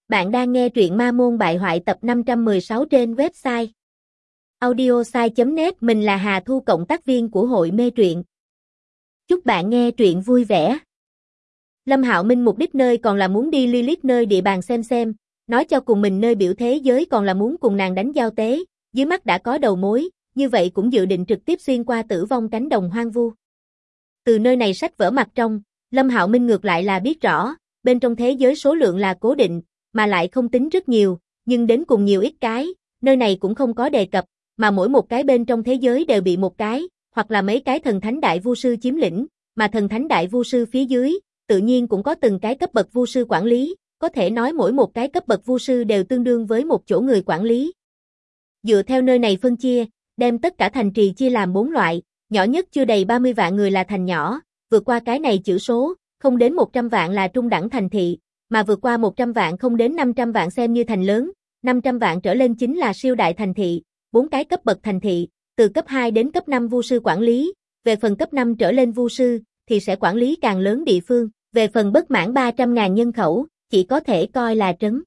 Bạn đang nghe truyện Ma Môn Bại Hoại tập 516 trên website audiosai.net. Mình là Hà Thu, cộng tác viên của hội mê truyện. Chúc bạn nghe truyện vui vẻ. Lâm Hạo Minh mục đích nơi còn là muốn đi Lilith nơi địa bàn xem, nói cho cùng mình nơi biểu thế giới còn là muốn cùng nàng đánh giao tế, dưới mắt đã có đầu mối, như vậy cũng dự định trực tiếp xuyên qua Tử Vong cánh đồng hoang vu. Từ nơi này sách vở mặt trong, Lâm Hạo Minh ngược lại là biết rõ, bên trong thế giới số lượng là cố định, mà lại không tính rất nhiều, nhưng đến cùng nhiều ít cái, nơi này cũng không có đề cập, mà mỗi một cái bên trong thế giới đều bị một cái, hoặc là mấy cái thần thánh đại vu sư chiếm lĩnh, mà thần thánh đại vu sư phía dưới, tự nhiên cũng có từng cái cấp bậc vu sư quản lý, có thể nói mỗi một cái cấp bậc vu sư đều tương đương với một chỗ người quản lý. Dựa theo nơi này phân chia, đem tất cả thành trì chia làm 4 loại, nhỏ nhất chưa đầy 30 vạn người là thành nhỏ, vượt qua cái này chữ số, không đến 100 vạn là trung đẳng thành thị, mà vượt qua 100 vạn không đến 500 vạn xem như thành lớn, 500 vạn trở lên chính là siêu đại thành thị, 4 cái cấp bậc thành thị, từ cấp 2 đến cấp 5 vu sư quản lý, về phần cấp 5 trở lên vu sư, thì sẽ quản lý càng lớn địa phương, về phần bất mãn 300.000 nhân khẩu, chỉ có thể coi là trấn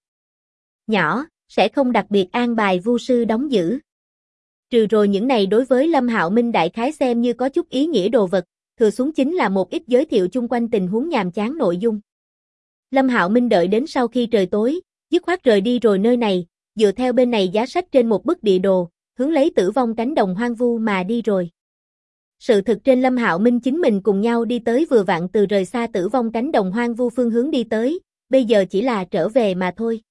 nhỏ, sẽ không đặc biệt an bài vu sư đóng giữ. Trừ rồi những này đối với Lâm Hạo Minh đại khái xem như có chút ý nghĩa đồ vật, thừa xuống chính là một ít giới thiệu chung quanh tình huống nhàm chán nội dung. Lâm Hạo Minh đợi đến sau khi trời tối, dứt khoát rời đi rồi nơi này, dựa theo bên này giá sách trên một bức địa đồ, hướng lấy Tử Vong cánh đồng hoang vu mà đi rồi. Sự thực trên Lâm Hạo Minh chính mình cùng nhau đi tới vừa vặn từ rời xa Tử Vong cánh đồng hoang vu phương hướng đi tới, bây giờ chỉ là trở về mà thôi.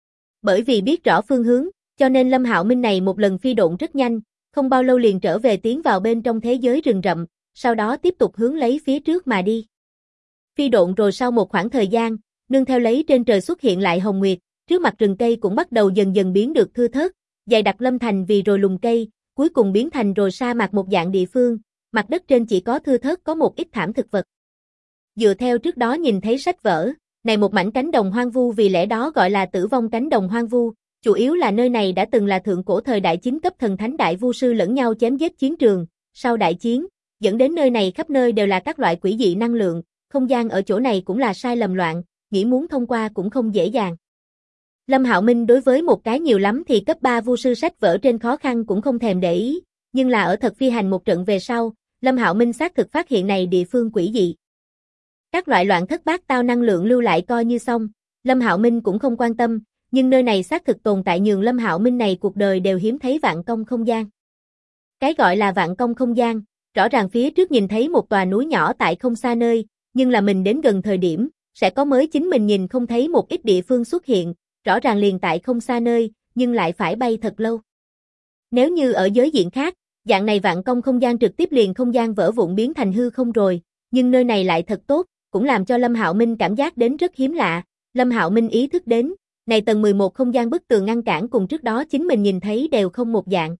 Bởi vì biết rõ phương hướng, cho nên Lâm Hạo Minh này một lần phi độn rất nhanh, không bao lâu liền trở về tiến vào bên trong thế giới rừng rậm, sau đó tiếp tục hướng lấy phía trước mà đi. Phi độn rồi sau một khoảng thời gian, nương theo lấy trên trời xuất hiện lại hồng nguyệt, trước mặt rừng cây cũng bắt đầu dần dần biến được thưa thớt, dày đặc lâm thành vì rồi lùm cây, cuối cùng biến thành rồi sa mạc một dạng địa phương, mặt đất trên chỉ có thưa thớt có một ít thảm thực vật. Dựa theo trước đó nhìn thấy sách vở, này một mảnh cánh đồng hoang vu vì lẽ đó gọi là Tử Vong cánh đồng hoang vu, chủ yếu là nơi này đã từng là thượng cổ thời đại 9 cấp thần thánh đại vu sư lẫn nhau chém giết chiến trường, sau đại chiến, dẫn đến nơi này khắp nơi đều là các loại quỷ dị năng lượng, không gian ở chỗ này cũng là sai lầm loạn, nghĩ muốn thông qua cũng không dễ dàng. Lâm Hạo Minh đối với một cái nhiều lắm thì cấp 3 vu sư sách vở trên khó khăn cũng không thèm để ý, nhưng là ở thật phi hành một trận về sau, Lâm Hạo Minh xác thực phát hiện này địa phương quỷ dị. Các loại loạn thất bát tao năng lượng lưu lại coi như xong, Lâm Hạo Minh cũng không quan tâm, nhưng nơi này xác thực tồn tại nhường Lâm Hạo Minh này cuộc đời đều hiếm thấy vạn công không gian. Cái gọi là vạn công không gian, rõ ràng phía trước nhìn thấy một tòa núi nhỏ tại không xa nơi, nhưng là mình đến gần thời điểm, sẽ có mới chính mình nhìn không thấy một ít địa phương xuất hiện, rõ ràng liền tại không xa nơi, nhưng lại phải bay thật lâu. Nếu như ở giới diện khác, dạng này vạn công không gian trực tiếp liền không gian vỡ vụn biến thành hư không rồi, nhưng nơi này lại thật tốt, cũng làm cho Lâm Hạo Minh cảm giác đến rất hiếm lạ. Lâm Hạo Minh ý thức đến, này tầng 11 không gian bức tường ngăn cản cùng trước đó chính mình nhìn thấy đều không một dạng.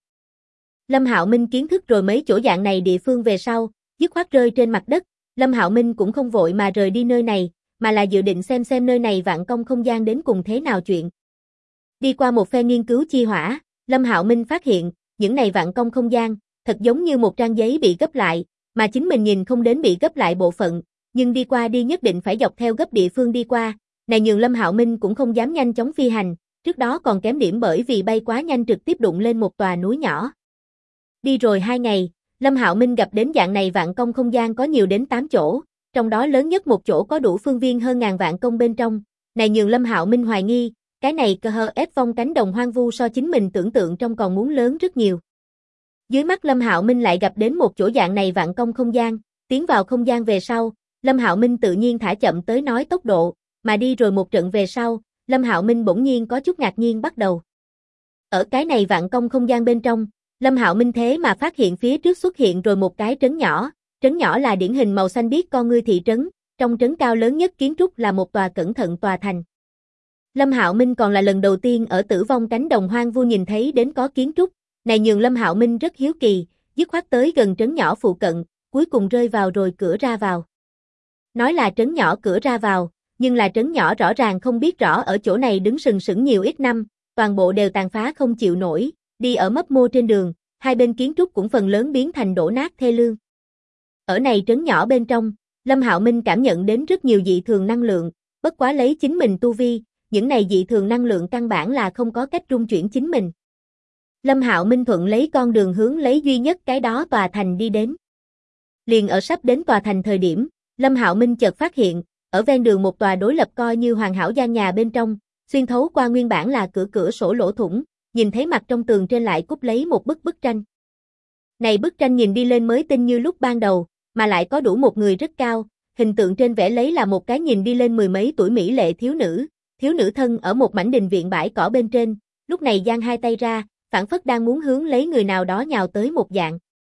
Lâm Hạo Minh kiến thức rồi mấy chỗ dạng này địa phương về sau, dứt khoát rơi trên mặt đất, Lâm Hạo Minh cũng không vội mà rời đi nơi này, mà là dự định xem nơi này vạn công không gian đến cùng thế nào chuyện. Đi qua một phen nghiên cứu chi hỏa, Lâm Hạo Minh phát hiện, những này vạn công không gian, thật giống như một trang giấy bị gấp lại, mà chính mình nhìn không đến bị gấp lại bộ phận, nhưng đi qua đi nhất định phải dọc theo gấp địa phương đi qua, này nhường Lâm Hạo Minh cũng không dám nhanh chóng phi hành, trước đó còn kém điểm bởi vì bay quá nhanh trực tiếp đụng lên một tòa núi nhỏ. Đi rồi 2 ngày, Lâm Hạo Minh gặp đến dạng này vạn công không gian có nhiều đến 8 chỗ, trong đó lớn nhất một chỗ có đủ phương viên hơn ngàn vạn công bên trong, này nhường Lâm Hạo Minh hoài nghi, cái này cơ hờ ép vong cánh đồng hoang vu so chính mình tưởng tượng trong còn muốn lớn rất nhiều. Dưới mắt Lâm Hạo Minh lại gặp đến một chỗ dạng này vạn công không gian, tiến vào không gian về sau, Lâm Hạo Minh tự nhiên thả chậm tới nói tốc độ, mà đi rồi một trận về sau, Lâm Hạo Minh bỗng nhiên có chút ngạc nhiên bắt đầu. Ở cái này vạn công không gian bên trong, Lâm Hạo Minh thế mà phát hiện phía trước xuất hiện rồi một cái trấn nhỏ là điển hình màu xanh biếc con ngươi thị trấn, trong trấn cao lớn nhất kiến trúc là một tòa cẩn thận tòa thành. Lâm Hạo Minh còn là lần đầu tiên ở Tử Vong cánh đồng hoang vu nhìn thấy đến có kiến trúc, này nhường Lâm Hạo Minh rất hiếu kỳ, dứt khoát tới gần trấn nhỏ phụ cận, cuối cùng rơi vào rồi cửa ra vào. Nói là trấn nhỏ cửa ra vào, nhưng là trấn nhỏ rõ ràng không biết rõ ở chỗ này đứng sừng sững nhiều ít năm, toàn bộ đều tàn phá không chịu nổi, đi ở mấp mô trên đường, hai bên kiến trúc cũng phần lớn biến thành đổ nát thê lương. Ở này trấn nhỏ bên trong, Lâm Hạo Minh cảm nhận đến rất nhiều dị thường năng lượng, bất quá lấy chính mình tu vi, những này dị thường năng lượng căn bản là không có cách rung chuyển chính mình. Lâm Hạo Minh thuận lấy con đường hướng lấy duy nhất cái đó tòa thành đi đến. Liền ở sắp đến tòa thành thời điểm, Lâm Hạo Minh chợt phát hiện, ở ven đường một tòa đối lập coi như hoàn hảo gian nhà bên trong, xuyên thấu qua nguyên bản là cửa sổ lỗ thủng, nhìn thấy mặt trong tường trên lại cúp lấy một bức tranh. Này bức tranh nhìn đi lên mới tinh như lúc ban đầu, mà lại có đủ một người rất cao, hình tượng trên vẽ lấy là một cái nhìn đi lên mười mấy tuổi mỹ lệ thiếu nữ thân ở một mảnh đình viện bãi cỏ bên trên, lúc này giang hai tay ra, phảng phất đang muốn hướng lấy người nào đó nhào tới một dạng.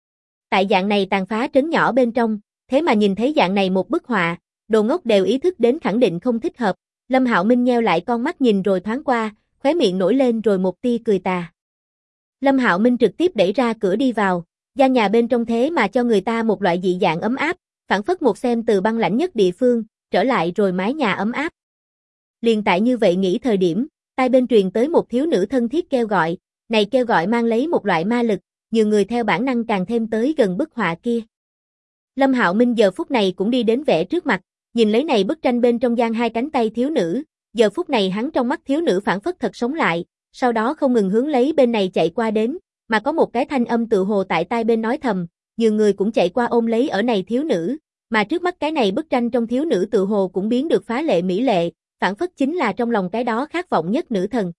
Tại dạng này tàn phá trấn nhỏ bên trong, thế mà nhìn thấy dạng này một bức họa, đồ ngốc đều ý thức đến khẳng định không thích hợp. Lâm Hạo Minh nheo lại con mắt nhìn rồi thoáng qua, khóe miệng nổi lên rồi một tia cười tà. Lâm Hạo Minh trực tiếp đẩy ra cửa đi vào, gian nhà bên trong thế mà cho người ta một loại dị dạng ấm áp, phảng phất một xem từ băng lãnh nhất địa phương, trở lại rồi mái nhà ấm áp. Liền tại như vậy nghĩ thời điểm, tai bên truyền tới một thiếu nữ thân thiết kêu gọi, này kêu gọi mang lấy một loại ma lực, nhiều người theo bản năng càng thêm tới gần bức họa kia. Lâm Hạo Minh giờ phút này cũng đi đến vẽ trước mặt, nhìn lấy này bức tranh bên trong giang hai cánh tay thiếu nữ, giờ phút này hắn trong mắt thiếu nữ phảng phất thật sống lại, sau đó không ngừng hướng lấy bên này chạy qua đến, mà có một cái thanh âm tự hồ tại tai bên nói thầm, nhiều người cũng chạy qua ôm lấy ở này thiếu nữ, mà trước mắt cái này bức tranh trong thiếu nữ tự hồ cũng biến được phá lệ mỹ lệ, phảng phất chính là trong lòng cái đó khát vọng nhất nữ thần.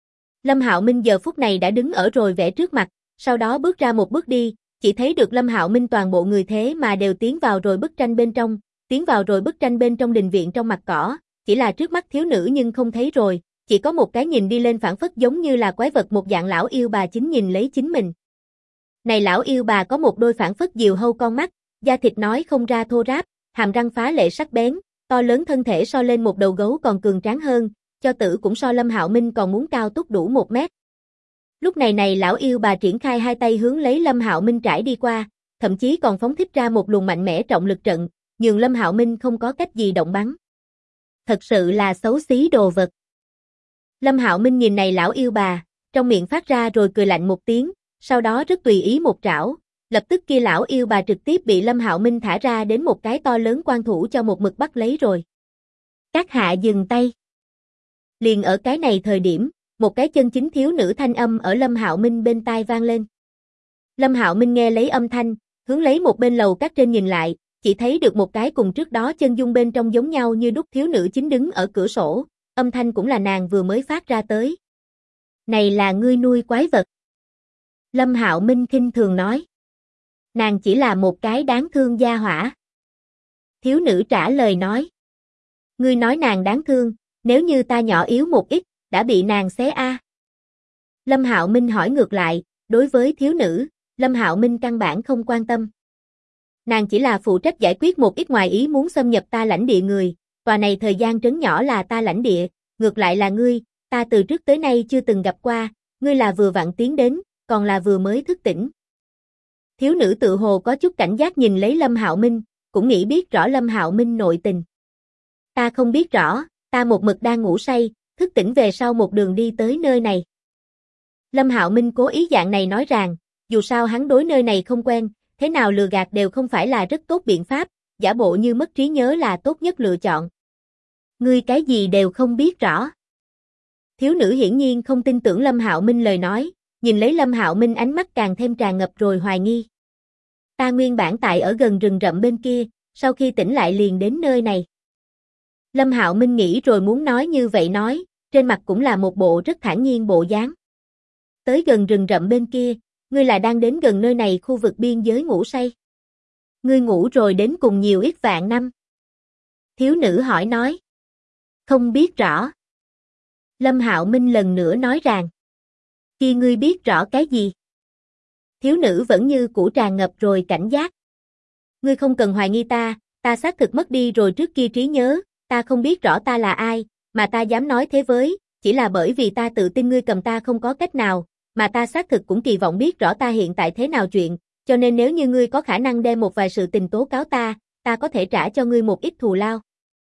Lâm Hạo Minh giờ phút này đã đứng ở rồi vẽ trước mặt, sau đó bước ra một bước đi, chỉ thấy được Lâm Hạo Minh toàn bộ người thế mà đều tiến vào rồi bức tranh bên trong, tiến vào rồi bức tranh bên trong đình viện trong mặt cỏ, chỉ là trước mắt thiếu nữ nhưng không thấy rồi, chỉ có một cái nhìn đi lên phảng phất giống như là quái vật một dạng lão yêu bà chính nhìn lấy chính mình. Này lão yêu bà có một đôi phảng phất diều hâu con mắt, da thịt nói không ra thô ráp, hàm răng phá lệ sắc bén, to lớn thân thể so lên một đầu gấu còn cường tráng hơn, cho tử cũng so Lâm Hạo Minh còn muốn cao túc đủ 1 mét. Lúc này lão yêu bà triển khai hai tay hướng lấy Lâm Hạo Minh trải đi qua, thậm chí còn phóng thích ra một luồng mạnh mẽ trọng lực trận, nhường Lâm Hạo Minh không có cách gì động bắn. Thật sự là xấu xí đồ vật. Lâm Hạo Minh nhìn này lão yêu bà, trong miệng phát ra rồi cười lạnh một tiếng, sau đó rất tùy ý một trảo, lập tức kia lão yêu bà trực tiếp bị Lâm Hạo Minh thả ra đến một cái to lớn quan thủ cho một mực bắt lấy rồi. Các hạ dừng tay. Liền ở cái này thời điểm, một cái chân chính thiếu nữ thanh âm ở Lâm Hạo Minh bên tai vang lên. Lâm Hạo Minh nghe lấy âm thanh, hướng lấy một bên lầu các trên nhìn lại, chỉ thấy được một cái cùng trước đó chân dung bên trong giống nhau như đúc thiếu nữ chính đứng ở cửa sổ, âm thanh cũng là nàng vừa mới phát ra tới. Này là ngươi nuôi quái vật. Lâm Hạo Minh khinh thường nói. Nàng chỉ là một cái đáng thương gia hỏa. Thiếu nữ trả lời nói. Ngươi nói nàng đáng thương, nếu như ta nhỏ yếu một ít, đã bị nàng xé a. Lâm Hạo Minh hỏi ngược lại, đối với thiếu nữ, Lâm Hạo Minh căn bản không quan tâm. Nàng chỉ là phụ trách giải quyết một ít ngoài ý muốn xâm nhập ta lãnh địa người, tòa này thời gian trấn nhỏ là ta lãnh địa, ngược lại là ngươi, ta từ trước tới nay chưa từng gặp qua, ngươi là vừa vặn tiến đến, còn là vừa mới thức tỉnh. Thiếu nữ tự hồ có chút cảnh giác nhìn lấy Lâm Hạo Minh, cũng nghĩ biết rõ Lâm Hạo Minh nội tình. Ta không biết rõ, ta một mực đang ngủ say, thức tỉnh về sau một đường đi tới nơi này. Lâm Hạo Minh cố ý dạng này nói rằng, dù sao hắn đối nơi này không quen, thế nào lừa gạt đều không phải là rất tốt biện pháp, giả bộ như mất trí nhớ là tốt nhất lựa chọn. Ngươi cái gì đều không biết rõ. Thiếu nữ hiển nhiên không tin tưởng Lâm Hạo Minh lời nói, nhìn lấy Lâm Hạo Minh ánh mắt càng thêm tràn ngập rồi hoài nghi. Ta nguyên bản tại ở gần rừng rậm bên kia, sau khi tỉnh lại liền đến nơi này. Lâm Hạo Minh nghĩ rồi muốn nói như vậy nói, trên mặt cũng là một bộ rất thản nhiên bộ dáng. Tới gần rừng rậm bên kia, ngươi là đang đến gần nơi này khu vực biên giới ngủ say. Ngươi ngủ rồi đến cùng nhiều ít vạn năm. Thiếu nữ hỏi nói. Không biết rõ. Lâm Hạo Minh lần nữa nói rằng. Khi ngươi biết rõ cái gì? Thiếu nữ vẫn như cũ tràn ngập rồi cảnh giác. Ngươi không cần hoài nghi ta xác thực mất đi rồi trước kia trí nhớ, ta không biết rõ ta là ai, mà ta dám nói thế với, chỉ là bởi vì ta tự tin ngươi cầm ta không có cách nào, mà ta xác thực cũng kỳ vọng biết rõ ta hiện tại thế nào chuyện, cho nên nếu như ngươi có khả năng đem một vài sự tình tố cáo ta có thể trả cho ngươi một ít thù lao.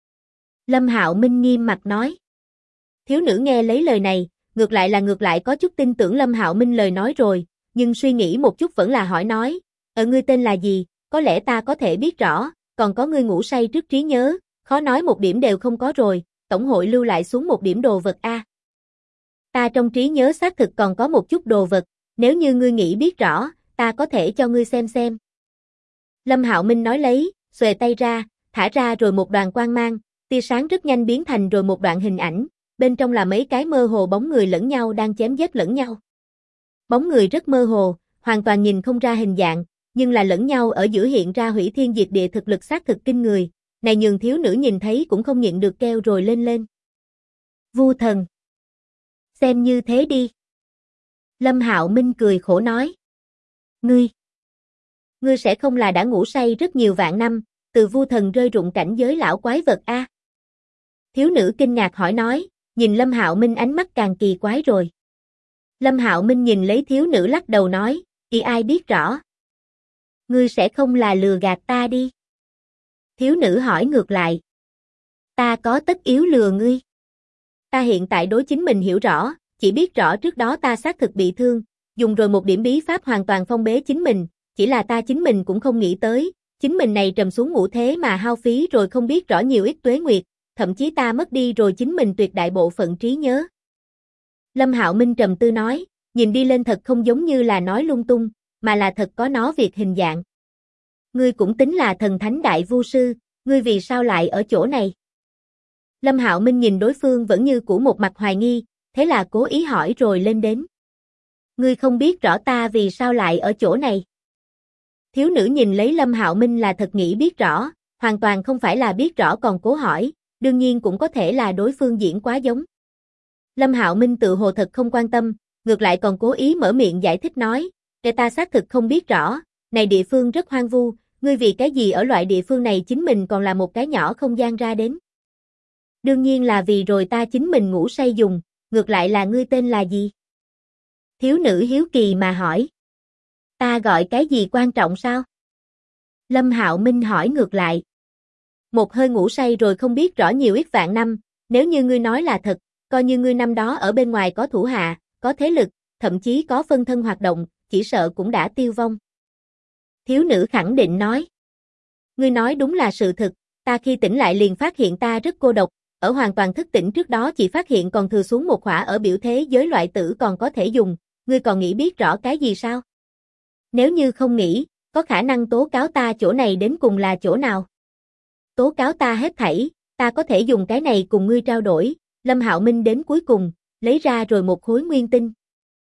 Lâm Hạo Minh nghiêm mặt nói. Thiếu nữ nghe lấy lời này, ngược lại có chút tin tưởng Lâm Hạo Minh lời nói rồi, nhưng suy nghĩ một chút vẫn là hỏi nói, ngươi tên là gì, có lẽ ta có thể biết rõ, còn có ngươi ngủ say trước trí nhớ, khó nói một điểm đều không có rồi, tổng hội lưu lại xuống một điểm đồ vật a. Ta trong trí nhớ xác thực còn có một chút đồ vật, nếu như ngươi nghĩ biết rõ, ta có thể cho ngươi xem. Lâm Hạo Minh nói lấy, xuề tay ra, thả ra rồi một đoàn quang mang, tia sáng rất nhanh biến thành rồi một đoạn hình ảnh, bên trong là mấy cái mơ hồ bóng người lẫn nhau đang chém giết lẫn nhau. Bóng người rất mơ hồ, hoàn toàn nhìn không ra hình dạng, nhưng là lẫn nhau ở giữa hiện ra hủy thiên diệt địa thực lực xác thực kinh người, này nhường thiếu nữ nhìn thấy cũng không nhịn được kêu rồi lên. Vu thần. Xem như thế đi. Lâm Hạo Minh cười khổ nói. Ngươi sẽ không là đã ngủ say rất nhiều vạn năm, từ vu thần rơi rụng cảnh giới lão quái vật a? Thiếu nữ kinh ngạc hỏi nói, nhìn Lâm Hạo Minh ánh mắt càng kỳ quái rồi. Lâm Hạo Minh nhìn lấy thiếu nữ lắc đầu nói, ai biết rõ. Ngươi sẽ không là lừa gạt ta đi. Thiếu nữ hỏi ngược lại. Ta có tất yếu lừa ngươi. Ta hiện tại đối chính mình hiểu rõ, chỉ biết rõ trước đó ta xác thực bị thương, dùng rồi một điểm bí pháp hoàn toàn phong bế chính mình, chỉ là ta chính mình cũng không nghĩ tới, chính mình này trầm xuống ngũ thế mà hao phí rồi không biết rõ nhiều ít tuế nguyệt, thậm chí ta mất đi rồi chính mình tuyệt đại bộ phận trí nhớ. Lâm Hạo Minh trầm tư nói, nhìn đi lên thật không giống như là nói lung tung, mà là thật có nó việc hình dạng. Ngươi cũng tính là thần thánh đại vu sư, ngươi vì sao lại ở chỗ này? Lâm Hạo Minh nhìn đối phương vẫn như cũ một mặt hoài nghi, thế là cố ý hỏi rồi lên đến. Ngươi không biết rõ ta vì sao lại ở chỗ này? Thiếu nữ nhìn lấy Lâm Hạo Minh là thật nghĩ biết rõ, hoàn toàn không phải là biết rõ còn cố hỏi, đương nhiên cũng có thể là đối phương diễn quá giống. Lâm Hạo Minh tự hồ thật không quan tâm, ngược lại còn cố ý mở miệng giải thích nói, để ta xác thực không biết rõ, này địa phương rất hoang vu, ngươi vì cái gì ở loại địa phương này chính mình còn là một cái nhỏ không gian ra đến. Đương nhiên là vì rồi ta chính mình ngủ say dùng, ngược lại là ngươi tên là gì? Thiếu nữ hiếu kỳ mà hỏi. Ta gọi cái gì quan trọng sao? Lâm Hạo Minh hỏi ngược lại. Một hơi ngủ say rồi không biết rõ nhiều ít vạn năm, nếu như ngươi nói là thật, coi như ngươi năm đó ở bên ngoài có thủ hạ, có thế lực, thậm chí có phân thân hoạt động, chỉ sợ cũng đã tiêu vong. Thiếu nữ khẳng định nói. Ngươi nói đúng là sự thực, ta khi tỉnh lại liền phát hiện ta rất cô độc, ở hoàn toàn thức tỉnh trước đó chỉ phát hiện còn thừa xuống một khỏa ở biểu thế giới loại tử còn có thể dùng, ngươi còn nghĩ biết rõ cái gì sao? Nếu như không nghĩ, có khả năng tố cáo ta chỗ này đến cùng là chỗ nào? Tố cáo ta hết thảy, ta có thể dùng cái này cùng ngươi trao đổi. Lâm Hạo Minh đến cuối cùng, lấy ra rồi một khối nguyên tinh.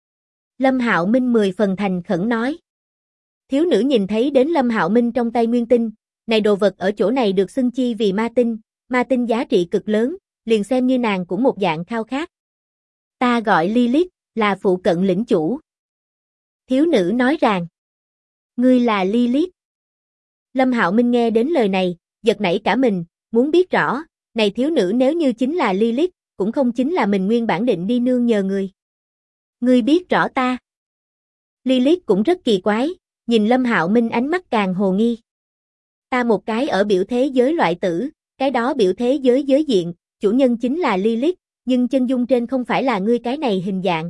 Lâm Hạo Minh 10 phần thành khẩn nói. Thiếu nữ nhìn thấy đến Lâm Hạo Minh trong tay nguyên tinh, này đồ vật ở chỗ này được xưng chi vì ma tinh giá trị cực lớn, liền xem như nàng cũng một dạng khao khát. Ta gọi Lilith, là phụ cận lĩnh chủ. Thiếu nữ nói rằng, ngươi là Lilith. Lâm Hạo Minh nghe đến lời này, giật nảy cả mình, muốn biết rõ, này thiếu nữ nếu như chính là Lilith, cũng không chính là mình nguyên bản định đi nương nhờ người. Ngươi biết rõ ta. Lilith cũng rất kỳ quái, nhìn Lâm Hạo Minh ánh mắt càng hồ nghi. Ta một cái ở biểu thế giới loại tử, cái đó biểu thế giới giới diện, chủ nhân chính là Lilith, nhưng chân dung trên không phải là ngươi cái này hình dạng.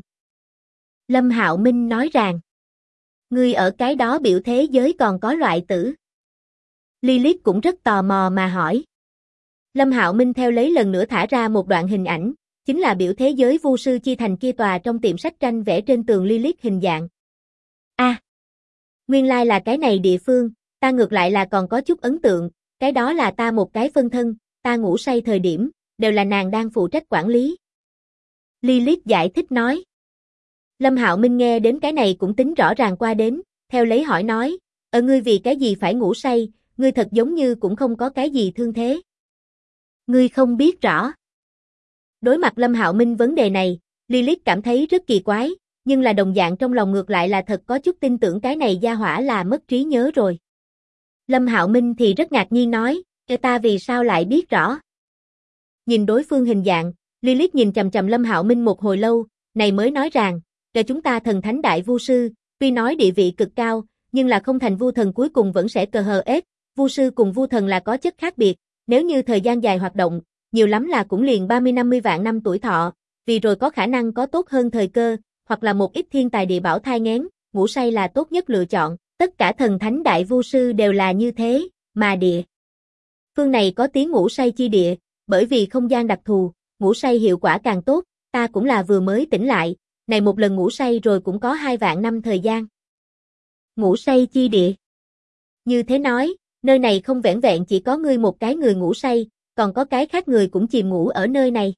Lâm Hạo Minh nói rằng, ngươi ở cái đó biểu thế giới còn có loại tử. Lilith cũng rất tò mò mà hỏi. Lâm Hạo Minh theo lấy lần nữa thả ra một đoạn hình ảnh, chính là biểu thế giới vu sư chi thành kia tòa trong tiệm sách tranh vẽ trên tường Lilith hình dạng. Nguyên lai là cái này địa phương, ta ngược lại là còn có chút ấn tượng, cái đó là ta một cái phân thân, ta ngủ say thời điểm, đều là nàng đang phụ trách quản lý. Lilith giải thích nói. Lâm Hạo Minh nghe đến cái này cũng tính rõ ràng qua đến, theo lấy hỏi nói, ngươi vì cái gì phải ngủ say, ngươi thật giống như cũng không có cái gì thương thế. Ngươi không biết rõ. Đối mặt Lâm Hạo Minh vấn đề này, Lilith cảm thấy rất kỳ quái, nhưng là đồng dạng trong lòng ngược lại là thật có chút tin tưởng cái này gia hỏa là mất trí nhớ rồi. Lâm Hạo Minh thì rất ngạc nhiên nói, ta vì sao lại biết rõ? Nhìn đối phương hình dạng, Lilith nhìn chằm chằm Lâm Hạo Minh một hồi lâu, này mới nói rằng, chúng ta thần thánh đại vu sư, tuy nói địa vị cực cao, nhưng là không thành vu thần cuối cùng vẫn sẽ cờ hờ ết, vu sư cùng vu thần là có chất khác biệt, nếu như thời gian dài hoạt động, nhiều lắm là cũng liền 30-50 vạn năm tuổi thọ, vì rồi có khả năng có tốt hơn thời cơ, hoặc là một ít thiên tài địa bảo thai nghén, ngủ say là tốt nhất lựa chọn, tất cả thần thánh đại vu sư đều là như thế, mà địa phương này có tiếng ngủ say chi địa, bởi vì không gian đặc thù, ngủ say hiệu quả càng tốt, ta cũng là vừa mới tỉnh lại, này một lần ngủ say rồi cũng có 2 vạn năm thời gian. Ngủ say chi địa. Như thế nói, nơi này không vẻn vẹn chỉ có ngươi một cái người ngủ say, còn có cái khác người cũng chìm ngủ ở nơi này.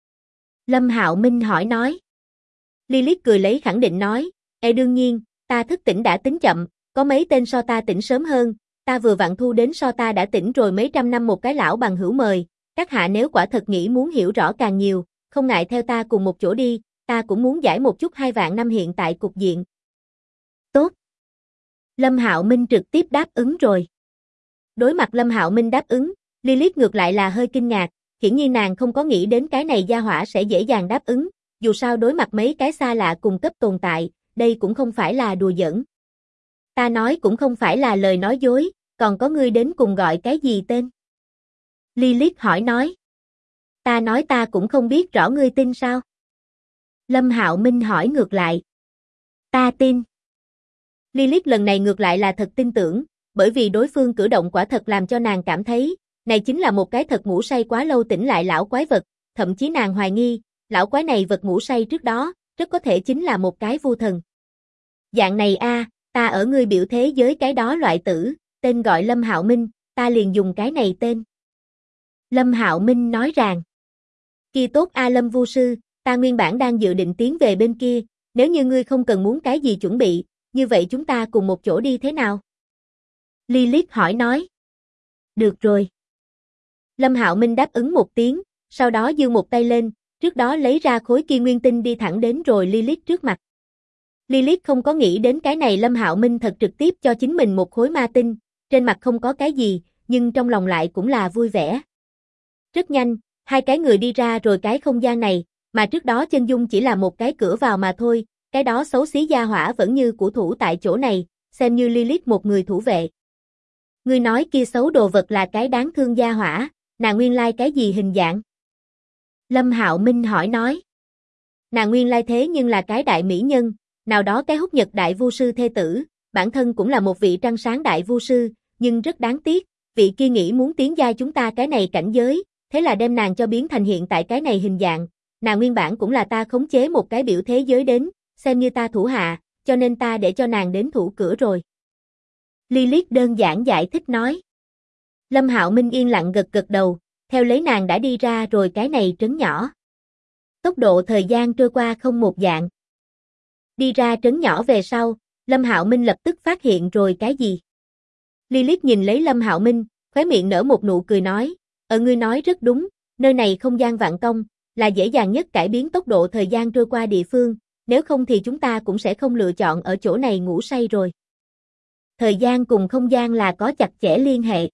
Lâm Hạo Minh hỏi nói. Lilith cười lấy khẳng định nói, đương nhiên, ta thức tỉnh đã tính chậm, có mấy tên so ta tỉnh sớm hơn, ta vừa vặn thu đến so ta đã tỉnh rồi mấy trăm năm một cái lão bằng hữu mời, các hạ nếu quả thật nghĩ muốn hiểu rõ càng nhiều, không ngại theo ta cùng một chỗ đi, ta cũng muốn giải một chút 2 vạn năm hiện tại cục diện. Tốt. Lâm Hạo Minh trực tiếp đáp ứng rồi. Đối mặt Lâm Hạo Minh đáp ứng, Lilith ngược lại là hơi kinh ngạc, hiển nhiên nàng không có nghĩ đến cái này gia hỏa sẽ dễ dàng đáp ứng, dù sao đối mặt mấy cái xa lạ cùng cấp tồn tại, đây cũng không phải là đùa giỡn. Ta nói cũng không phải là lời nói dối, còn có ngươi đến cùng gọi cái gì tên? Lilith hỏi nói. Ta nói ta cũng không biết rõ ngươi tin sao? Lâm Hạo Minh hỏi ngược lại. Ta tin. Lilith lần này ngược lại là thật tin tưởng, bởi vì đối phương cử động quả thật làm cho nàng cảm thấy, này chính là một cái thật ngủ say quá lâu tỉnh lại lão quái vật, thậm chí nàng hoài nghi, lão quái này vật ngủ say trước đó, rất có thể chính là một cái vu thần. Dạng này ta ở ngươi biểu thế giới cái đó loại tử, tên gọi Lâm Hạo Minh, ta liền dùng cái này tên. Lâm Hạo Minh nói rằng, kia tốt Lâm Vu Sư, ta nguyên bản đang dự định tiến về bên kia, nếu như ngươi không cần muốn cái gì chuẩn bị, như vậy chúng ta cùng một chỗ đi thế nào? Lilith hỏi nói. Được rồi. Lâm Hạo Minh đáp ứng một tiếng, sau đó giơ một tay lên, trước đó lấy ra khối kia nguyên tinh đi thẳng đến rồi Lilith trước mặt. Lilith không có nghĩ đến cái này Lâm Hạo Minh thật trực tiếp cho chính mình một khối ma tinh, trên mặt không có cái gì, nhưng trong lòng lại cũng là vui vẻ. Rất nhanh, hai cái người đi ra rồi cái không gian này, mà trước đó chân dung chỉ là một cái cửa vào mà thôi, cái đó xấu xí gia hỏa vẫn như cũ thủ tại chỗ này, xem như Lilith một người thủ vệ. Ngươi nói kia xấu đồ vật là cái đáng thương gia hỏa, nàng nguyên lai cái gì hình dạng? Lâm Hạo Minh hỏi nói. Nàng nguyên lai thế nhưng là cái đại mỹ nhân, nào đó cái hút nhật đại vu sư thê tử, bản thân cũng là một vị trăng sáng đại vu sư, nhưng rất đáng tiếc, vị kia nghĩ muốn tiến giai chúng ta cái này cảnh giới, thế là đem nàng cho biến thành hiện tại cái này hình dạng, nàng nguyên bản cũng là ta khống chế một cái biểu thế giới đến, xem như ta thủ hạ, cho nên ta để cho nàng đến thủ cửa rồi. Lilith đơn giản giải thích nói. Lâm Hạo Minh yên lặng gật gật đầu, theo lấy nàng đã đi ra rồi cái này trấn nhỏ. Tốc độ thời gian trôi qua không một dạng. Đi ra trấn nhỏ về sau, Lâm Hạo Minh lập tức phát hiện rồi cái gì. Lilith nhìn lấy Lâm Hạo Minh, khóe miệng nở một nụ cười nói, ngươi nói rất đúng, nơi này không gian vạn công, là dễ dàng nhất cải biến tốc độ thời gian trôi qua địa phương, nếu không thì chúng ta cũng sẽ không lựa chọn ở chỗ này ngủ say rồi. Thời gian cùng không gian là có chặt chẽ liên hệ.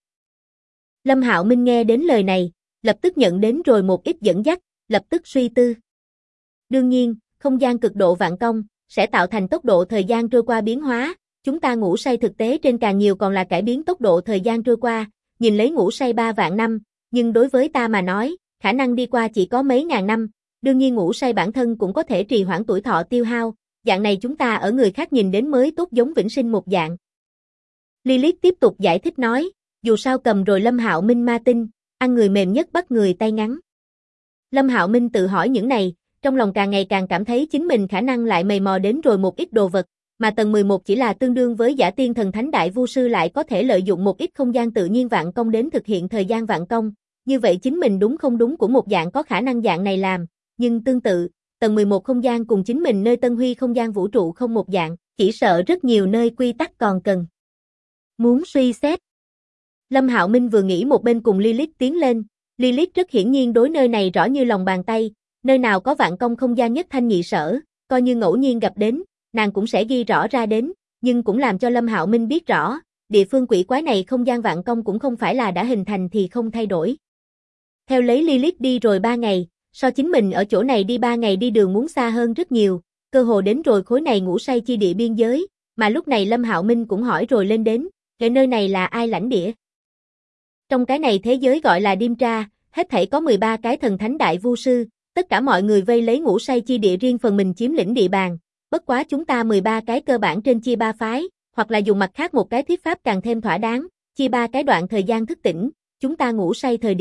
Lâm Hạo Minh nghe đến lời này, lập tức nhận đến rồi một ít dẫn dắt, lập tức suy tư. Đương nhiên, không gian cực độ vạn công, sẽ tạo thành tốc độ thời gian trôi qua biến hóa, chúng ta ngủ say thực tế trên càng nhiều còn là cải biến tốc độ thời gian trôi qua, nhìn lấy ngủ say 3 vạn năm, nhưng đối với ta mà nói, khả năng đi qua chỉ có mấy ngàn năm, đương nhiên ngủ say bản thân cũng có thể trì hoãn tuổi thọ tiêu hao, dạng này chúng ta ở người khác nhìn đến mới tốt giống vĩnh sinh một dạng. Lilith tiếp tục giải thích nói, dù sao cầm rồi Lâm Hạo Minh ma tinh, ăn người mềm nhất bắt người tay ngắn. Lâm Hạo Minh tự hỏi những này, trong lòng càng ngày càng cảm thấy chính mình khả năng lại mày mò đến rồi một ít đồ vật, mà tầng 11 chỉ là tương đương với giả tiên thần thánh đại vu sư lại có thể lợi dụng một ít không gian tự nhiên vạn công đến thực hiện thời gian vạn công, như vậy chính mình đúng không đúng của một dạng có khả năng dạng này làm, nhưng tương tự, tầng 11 không gian cùng chính mình nơi Tân Huy không gian vũ trụ không một dạng, chỉ sợ rất nhiều nơi quy tắc còn cần muốn suy xét. Lâm Hạo Minh vừa nghĩ một bên cùng Lilith tiến lên, Lilith rất hiển nhiên đối nơi này rõ như lòng bàn tay, nơi nào có vạn công không gian nhất thanh nhị sở, coi như ngẫu nhiên gặp đến, nàng cũng sẽ ghi rõ ra đến, nhưng cũng làm cho Lâm Hạo Minh biết rõ, địa phương quỷ quái này không gian vạn công cũng không phải là đã hình thành thì không thay đổi. Theo lấy Lilith đi rồi 3 ngày, so chính mình ở chỗ này đi 3 ngày đi đường muốn xa hơn rất nhiều, cơ hồ đến rồi khối này ngủ say chi địa biên giới, mà lúc này Lâm Hạo Minh cũng hỏi rồi lên đến, cái nơi này là ai lãnh địa? Trong cái này thế giới gọi là Điêm Tra, hết thảy có 13 cái thần thánh đại vu sư, tất cả mọi người vây lấy ngủ say chi địa riêng phần mình chiếm lĩnh địa bàn, bất quá chúng ta 13 cái cơ bản trên chia 3 phái, hoặc là dùng mặt khác một cái thuyết pháp càng thêm thỏa đáng, chia 3 cái đoạn thời gian thức tỉnh, chúng ta ngủ say thời điểm,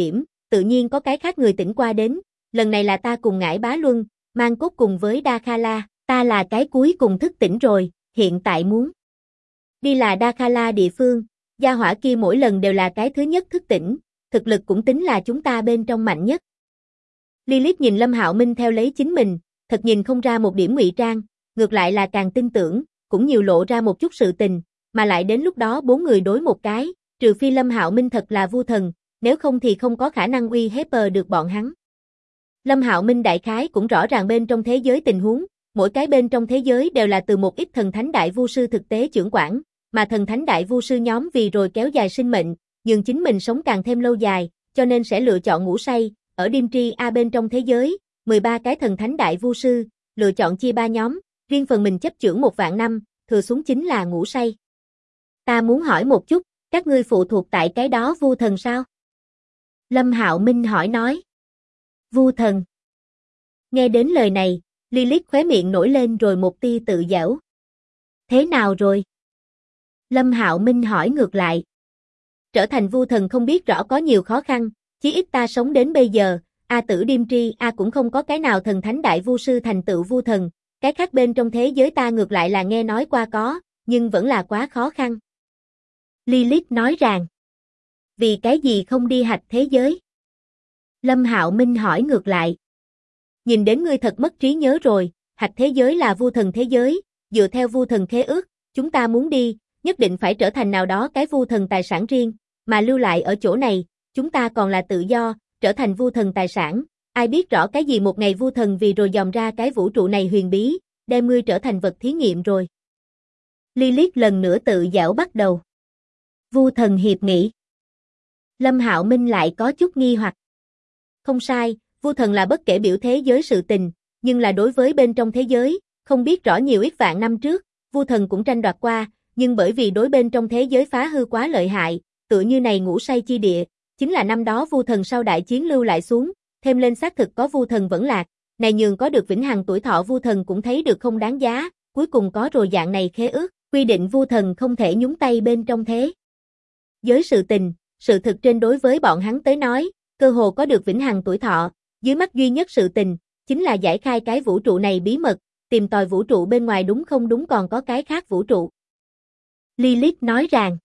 tự nhiên có cái khác người tỉnh qua đến, lần này là ta cùng Ngải Bá Luân, Mang Cốt cùng với Dakhala, ta là cái cuối cùng thức tỉnh rồi, hiện tại muốn đi là Dakhala địa phương, gia hỏa kia mỗi lần đều là cái thứ nhất thức tỉnh, thực lực cũng tính là chúng ta bên trong mạnh nhất. Lilith nhìn Lâm Hạo Minh theo lấy chính mình, thật nhìn không ra một điểm ngụy trang, ngược lại là càng tin tưởng, cũng nhiều lộ ra một chút sự tình, mà lại đến lúc đó 4 người đối một cái, trừ phi Lâm Hạo Minh thật là vu thần, nếu không thì không có khả năng uy hiếp được bọn hắn. Lâm Hạo Minh đại khái cũng rõ ràng bên trong thế giới tình huống, mỗi cái bên trong thế giới đều là từ một ít thần thánh đại vu sư thực tế trưởng quản, mà thần thánh đại vu sư nhóm vì rồi kéo dài sinh mệnh, nhường chính mình sống càng thêm lâu dài, cho nên sẽ lựa chọn ngủ say, ở Dimitri A bên trong thế giới, 13 cái thần thánh đại vu sư, lựa chọn chia 3 nhóm, riêng phần mình chấp chưởng 1.000 năm, thừa xuống chính là ngủ say. Ta muốn hỏi một chút, các ngươi phụ thuộc tại cái đó vu thần sao? Lâm Hạo Minh hỏi nói. Vu thần. Nghe đến lời này, Lilith khóe miệng nổi lên rồi một tia tự giễu. Thế nào rồi? Lâm Hạo Minh hỏi ngược lại. Trở thành vu thần không biết rõ có nhiều khó khăn, chí ít ta sống đến bây giờ, A tử Dimitri A cũng không có cái nào thần thánh đại vu sư thành tựu vu thần, cái khác bên trong thế giới ta ngược lại là nghe nói qua có, nhưng vẫn là quá khó khăn. Lilith nói rằng, vì cái gì không đi hạch thế giới? Lâm Hạo Minh hỏi ngược lại. Nhìn đến ngươi thật mất trí nhớ rồi, hạch thế giới là vu thần thế giới, dựa theo vu thần khế ước, chúng ta muốn đi, nhất định phải trở thành nào đó cái vu thần tài sản riêng, mà lưu lại ở chỗ này, chúng ta còn là tự do, trở thành vu thần tài sản, ai biết rõ cái gì một ngày vu thần vì rồi dòm ra cái vũ trụ này huyền bí, đem ngươi trở thành vật thí nghiệm rồi. Lilith lần nữa tự giễu bắt đầu. Vu thần hiệp nghị. Lâm Hạo Minh lại có chút nghi hoặc. Không sai, vu thần là bất kể biểu thế giới sự tình, nhưng là đối với bên trong thế giới, không biết rõ nhiều ít vạn năm trước, vu thần cũng tranh đoạt qua, nhưng bởi vì đối bên trong thế giới phá hư quá lợi hại, tựa như này ngủ say chi địa, chính là năm đó vu thần sau đại chiến lưu lại xuống, thêm lên xác thực có vu thần vẫn lạc, này nhường có được vĩnh hằng tuổi thọ vu thần cũng thấy được không đáng giá, cuối cùng có rồi dạng này khế ước, quy định vu thần không thể nhúng tay bên trong thế giới sự tình, sự thực trên đối với bọn hắn tới nói, cơ hồ có được vĩnh hằng tuổi thọ, dưới mắt duy nhất sự tình, chính là giải khai cái vũ trụ này bí mật, tìm tòi vũ trụ bên ngoài đúng không đúng còn có cái khác vũ trụ. Lilith nói rằng,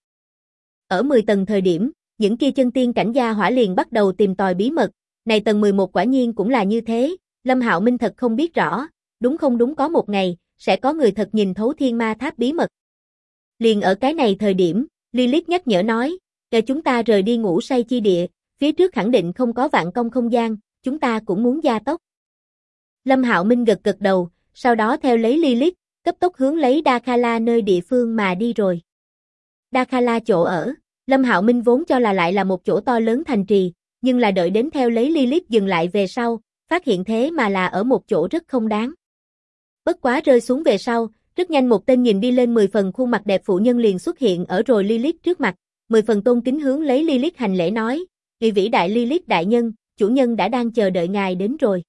ở 10 tầng thời điểm, những kia chân tiên cảnh gia hỏa liền bắt đầu tìm tòi bí mật, này tầng 11 quả nhiên cũng là như thế, Lâm Hạo Minh thật không biết rõ, đúng không đúng có một ngày, sẽ có người thật nhìn thấu thiên ma tháp bí mật. Liền ở cái này thời điểm, Lilith nhắc nhở nói, để chúng ta rời đi ngủ say chi địa, phía trước khẳng định không có vạn công không gian, chúng ta cũng muốn gia tốc. Lâm Hạo Minh gật gật đầu, sau đó theo lấy Lilith, cấp tốc hướng lấy Dakhala nơi địa phương mà đi rồi. Dakhala chỗ ở, Lâm Hạo Minh vốn cho là lại là một chỗ to lớn thành trì, nhưng là đợi đến theo lấy Lilith dừng lại về sau, phát hiện thế mà là ở một chỗ rất không đáng. Bất quá rơi xuống về sau, rất nhanh một tên nhìn đi lên 10 phần khuôn mặt đẹp phụ nhân liền xuất hiện ở rồi Lilith trước mặt, 10 phần tôn kính hướng lấy Lilith hành lễ nói, vị vĩ đại Lilith đại nhân, chủ nhân đã đang chờ đợi ngài đến rồi.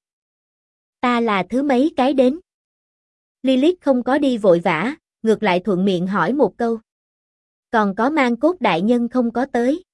Ta là thứ mấy cái đến? Lilith không có đi vội vã, ngược lại thuận miệng hỏi một câu. Còn có Mang Cốt đại nhân không có tới.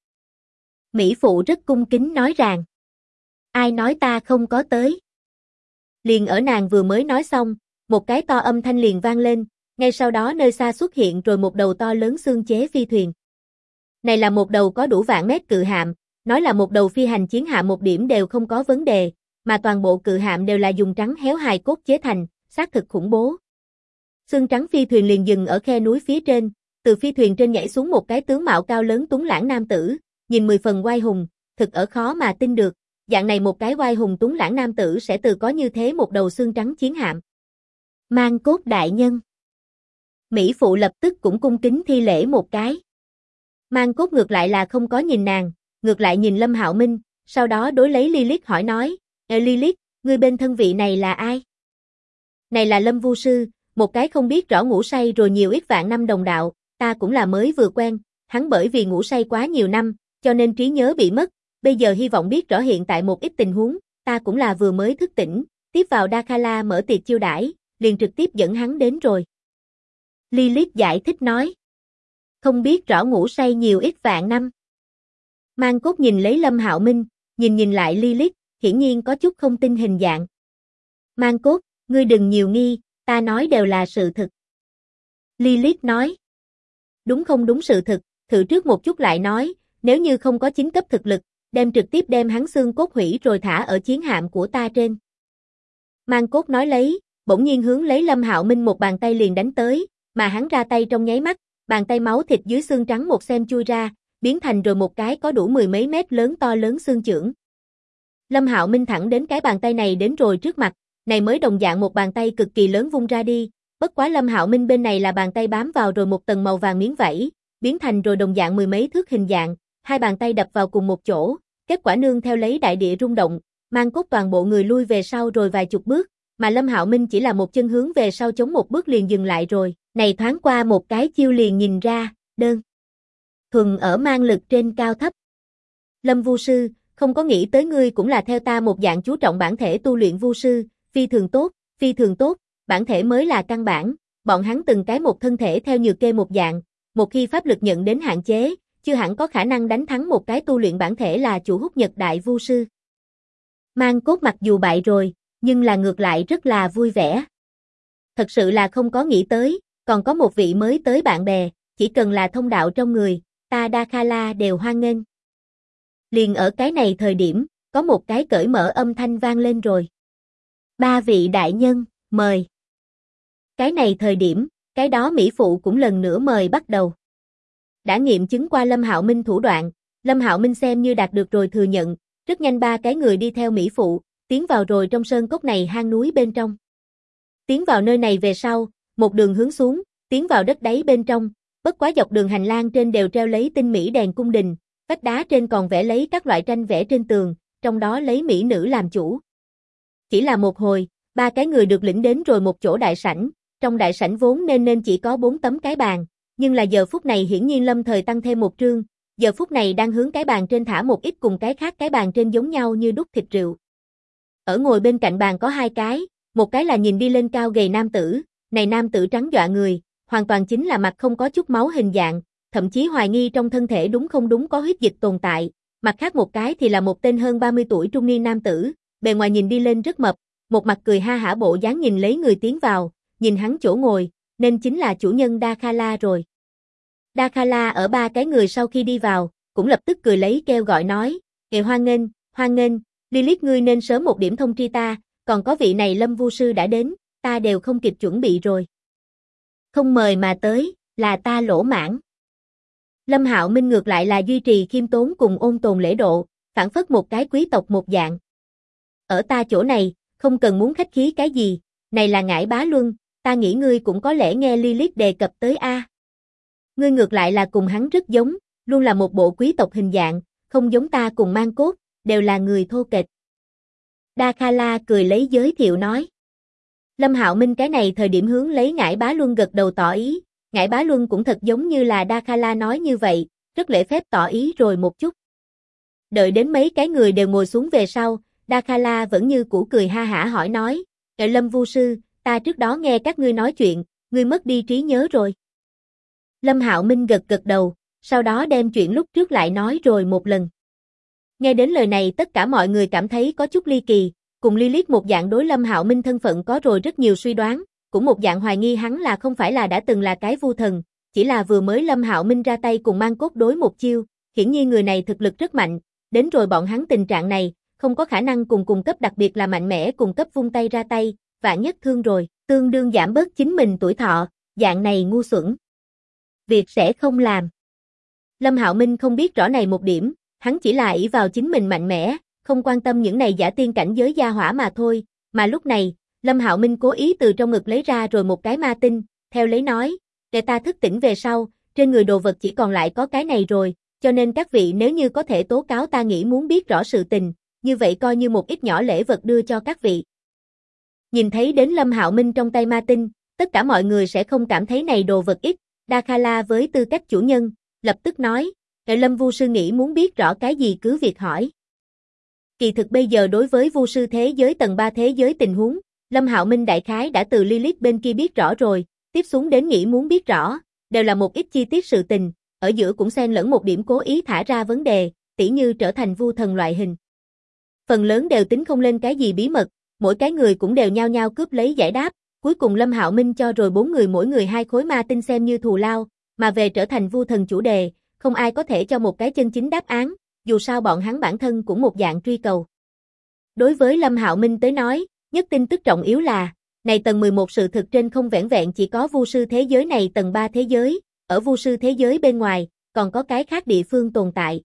Mỹ phụ rất cung kính nói rằng. Ai nói ta không có tới? Liền ở nàng vừa mới nói xong, một cái to âm thanh liền vang lên, ngay sau đó nơi xa xuất hiện rồi một đầu to lớn xương chế phi thuyền. Này là một đầu có đủ vạn mét cự hạm, nói là một đầu phi hành chiến hạm một điểm đều không có vấn đề, mà toàn bộ cự hạm đều là dùng trắng héo hài cốt chế thành, xác thực khủng bố. Xương trắng phi thuyền liền dừng ở khe núi phía trên, từ phi thuyền trên nhảy xuống một cái tướng mạo cao lớn tuấn lãng nam tử, nhìn 10 phần oai hùng, thực ở khó mà tin được, dạng này một cái oai hùng tuấn lãng nam tử sẽ từ có như thế một đầu xương trắng chiến hạm. Mang Cốt đại nhân. Mỹ phụ lập tức cũng cung kính thi lễ một cái. Mang Cốt ngược lại là không có nhìn nàng, ngược lại nhìn Lâm Hạo Minh, sau đó đối lấy Lilith hỏi nói, Lilith, ngươi bên thân vị này là ai? Này là Lâm Vu Sư, một cái không biết rõ ngủ say rồi nhiều ít vạn năm đồng đạo, ta cũng là mới vừa quen, hắn bởi vì ngủ say quá nhiều năm, cho nên trí nhớ bị mất, bây giờ hy vọng biết rõ hiện tại một ít tình huống, ta cũng là vừa mới thức tỉnh, tiếp vào Dakhala mở tiệc chiêu đãi, liền trực tiếp dẫn hắn đến rồi. Lilith giải thích nói, không biết rõ ngủ say nhiều ít vạn năm. Mang Cốt nhìn lấy Lâm Hạo Minh, nhìn lại Lilith, hiển nhiên có chút không tin hình dạng. Mang Cốt, ngươi đừng nhiều nghi, ta nói đều là sự thực. Lilith nói. Đúng không đúng sự thực, thử trước một chút lại nói, nếu như không có 9 cấp thực lực, trực tiếp đem hắn xương cốt hủy rồi thả ở chiến hạm của ta trên. Mang Cốt nói lấy, bỗng nhiên hướng lấy Lâm Hạo Minh một bàn tay liền đánh tới, mà hắn ra tay trong nháy mắt, bàn tay máu thịt dưới xương trắng một xem chui ra, biến thành rồi một cái có đủ 10 mấy mét lớn to lớn xương chưởng. Lâm Hạo Minh thẳng đến cái bàn tay này đến rồi trước mặt, này mới đồng dạng một bàn tay cực kỳ lớn vung ra đi, bất quá Lâm Hạo Minh bên này là bàn tay bám vào rồi một tầng màu vàng miếng vảy, biến thành rồi đồng dạng 10 mấy thước hình dạng, hai bàn tay đập vào cùng một chỗ, kết quả nương theo lấy đại địa rung động, Mang Cốt toàn bộ người lui về sau rồi vài chục bước, mà Lâm Hạo Minh chỉ là một chân hướng về sau chống một bước liền dừng lại rồi, này thoáng qua một cái chiêu liền nhìn ra, đơn thuần ở mang lực trên cao thấp. Lâm Vu sư, không có nghĩ tới ngươi cũng là theo ta một dạng chú trọng bản thể tu luyện Vu sư, phi thường tốt, bản thể mới là căn bản, bọn hắn từng cái một thân thể theo Nhược Kê một dạng, một khi pháp lực nhận đến hạn chế, chưa hẳn có khả năng đánh thắng một cái tu luyện bản thể là Chủ Hút Nhật Đại Vu sư. Mang Cốt mặc dù bại rồi, nhưng là ngược lại rất là vui vẻ. Thật sự là không có nghĩ tới, còn có một vị mới tới bạn bè, chỉ cần là thông đạo trong người, ta Dakala đều hoan nghênh. Liền ở cái này thời điểm, có một cái cởi mở âm thanh vang lên rồi. 3 vị đại nhân, mời. Cái này thời điểm, cái đó mỹ phụ cũng lần nữa mời bắt đầu. Đã nghiệm chứng qua Lâm Hạo Minh thủ đoạn, Lâm Hạo Minh xem như đạt được rồi thừa nhận, rất nhanh 3 cái người đi theo mỹ phụ, tiến vào rồi trong sơn cốc này hang núi bên trong. Tiến vào nơi này về sau, một đường hướng xuống, tiến vào đất đáy bên trong, bất quá dọc đường hành lang trên đều treo lấy tinh mỹ đèn cung đình, vách đá trên còn vẽ lấy các loại tranh vẽ trên tường, trong đó lấy mỹ nữ làm chủ. Chỉ là một hồi, 3 cái người được lĩnh đến rồi một chỗ đại sảnh, trong đại sảnh vốn nên chỉ có 4 tấm cái bàn, nhưng là giờ phút này hiển nhiên lâm thời tăng thêm một trương, giờ phút này đang hướng cái bàn trên thả một ít cùng cái khác cái bàn trên giống nhau như đúc thịt rượu. Ở ngồi bên cạnh bàn có 2 cái, một cái là nhìn đi lên cao gầy nam tử, này nam tử trắng dọa người, hoàn toàn chính là mặt không có chút máu hình dạng, thậm chí hoài nghi trong thân thể đúng không đúng có huyết dịch tồn tại, mặt khác một cái thì là một tên hơn 30 tuổi trung niên nam tử, bề ngoài nhìn đi lên rất mập, một mặt cười ha hả bộ dáng nhìn lấy người tiến vào, nhìn hắn chỗ ngồi, nên chính là chủ nhân Dakala rồi. Dakala ở 3 cái người sau khi đi vào, cũng lập tức cười lấy kêu gọi nói, hoan nghênh, Lilith ngươi nên sớm một điểm thông tri ta, còn có vị này Lâm Vu sư đã đến, ta đều không kịp chuẩn bị rồi. Không mời mà tới, là ta lỗ mãng. Lâm Hạo Minh ngược lại là duy trì khiêm tốn cùng ôn tồn lễ độ, phản phất một cái quý tộc một dạng. Ở ta chỗ này, không cần muốn khách khí cái gì, này là Ngải Bá Luân, ta nghĩ ngươi cũng có lẽ nghe Lilith đề cập tới a. Ngươi ngược lại là cùng hắn rất giống, luôn là một bộ quý tộc hình dạng, không giống ta cùng Mang Cốt, đều là người thô kệch. Dakala cười lấy giới thiệu nói. Lâm Hạo Minh cái này thời điểm hướng lấy Ngải Bá Luân gật đầu tỏ ý, Ngải Bá Luân cũng thật giống như là Dakala nói như vậy, rất lễ phép tỏ ý rồi một chút. Đợi đến mấy cái người đều ngồi xuống về sau, Dakala vẫn như cũ cười ha hả hỏi nói, Lâm Vu sư, ta trước đó nghe các ngươi nói chuyện, ngươi mất đi trí nhớ rồi. Lâm Hạo Minh gật gật đầu, sau đó đem chuyện lúc trước lại nói rồi một lần. Nghe đến lời này tất cả mọi người cảm thấy có chút ly kỳ, cùng Lilith một dạng đối Lâm Hạo Minh thân phận có rồi rất nhiều suy đoán, cũng một dạng hoài nghi hắn là không phải là đã từng là cái vu thần, chỉ là vừa mới Lâm Hạo Minh ra tay cùng Mang Cốt đối một chiêu, hiển nhiên người này thực lực rất mạnh, đến rồi bọn hắn tình trạng này, không có khả năng cùng cấp đặc biệt là mạnh mẽ cùng cấp vung tay ra tay, vạn nhất thương rồi, tương đương giảm bớt chính mình tuổi thọ, dạng này ngu xuẩn. Việc sẽ không làm. Lâm Hạo Minh không biết rõ này một điểm, hắn chỉ là ỷ vào chính mình mạnh mẽ, không quan tâm những này giả tiên cảnh giới gia hỏa mà thôi, mà lúc này, Lâm Hạo Minh cố ý từ trong ngực lấy ra rồi một cái ma tinh, theo lấy nói, để ta thức tỉnh về sau, trên người đồ vật chỉ còn lại có cái này rồi, cho nên các vị nếu như có thể tố cáo ta nghĩ muốn biết rõ sự tình, như vậy coi như một ít nhỏ lễ vật đưa cho các vị. Nhìn thấy đến Lâm Hạo Minh trong tay ma tinh, tất cả mọi người sẽ không cảm thấy này đồ vật ít, Dakala với tư cách chủ nhân, lập tức nói, Lâm Vu sư nghĩ muốn biết rõ cái gì cứ việc hỏi. Kỳ thực bây giờ đối với Vu sư thế giới tầng 3 thế giới tình huống, Lâm Hạo Minh đại khái đã từ Lilith bên kia biết rõ rồi, tiếp xuống đến nghĩ muốn biết rõ, đều là một ít chi tiết sự tình, ở giữa cũng xen lẫn một điểm cố ý thả ra vấn đề, tỉ như trở thành vu thần loại hình. Phần lớn đều tính không lên cái gì bí mật, mỗi cái người cũng đều nhao nhao cướp lấy giải đáp, cuối cùng Lâm Hạo Minh cho rồi 4 người mỗi người 2 khối ma tinh xem như thù lao, mà về trở thành Vu Thần chủ đề, không ai có thể cho một cái chân chính đáp án, dù sao bọn hắn bản thân cũng một dạng truy cầu. Đối với Lâm Hạo Minh tới nói, nhất tin tức trọng yếu là, này tầng 11 sự thực trên không vẻn vẹn chỉ có vu sư thế giới này tầng 3 thế giới, ở vu sư thế giới bên ngoài, còn có cái khác địa phương tồn tại.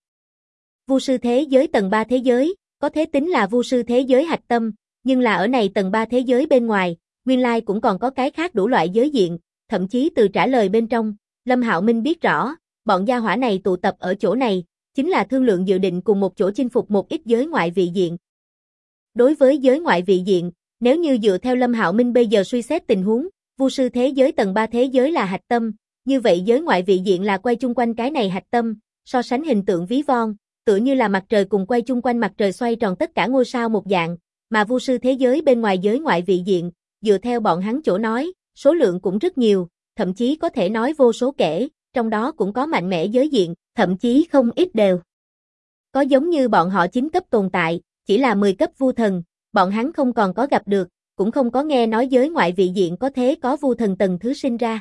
Vu sư thế giới tầng 3 thế giới, có thể tính là vu sư thế giới hạch tâm, nhưng là ở này tầng 3 thế giới bên ngoài, nguyên lai cũng còn có cái khác đủ loại giới diện, thậm chí từ trả lời bên trong, Lâm Hạo Minh biết rõ, bọn gia hỏa này tụ tập ở chỗ này, chính là thương lượng dự định cùng một chỗ chinh phục một ít giới ngoại vị diện. Đối với giới ngoại vị diện, nếu như dựa theo Lâm Hạo Minh bây giờ suy xét tình huống, vu sư thế giới tầng 3 thế giới là hạch tâm, như vậy giới ngoại vị diện là quay chung quanh cái này hạch tâm, so sánh hình tượng ví von, tựa như là mặt trời cùng quay chung quanh mặt trời xoay tròn tất cả ngôi sao một dạng, mà vu sư thế giới bên ngoài giới ngoại vị diện, dựa theo bọn hắn chỗ nói, số lượng cũng rất nhiều, thậm chí có thể nói vô số kể, trong đó cũng có mạnh mẽ giới diện, thậm chí không ít đều. Có giống như bọn họ 9 cấp tồn tại, chỉ là 10 cấp vu thần, bọn hắn không còn có gặp được, cũng không có nghe nói giới ngoại vị diện có thế có vu thần tầng thứ sinh ra.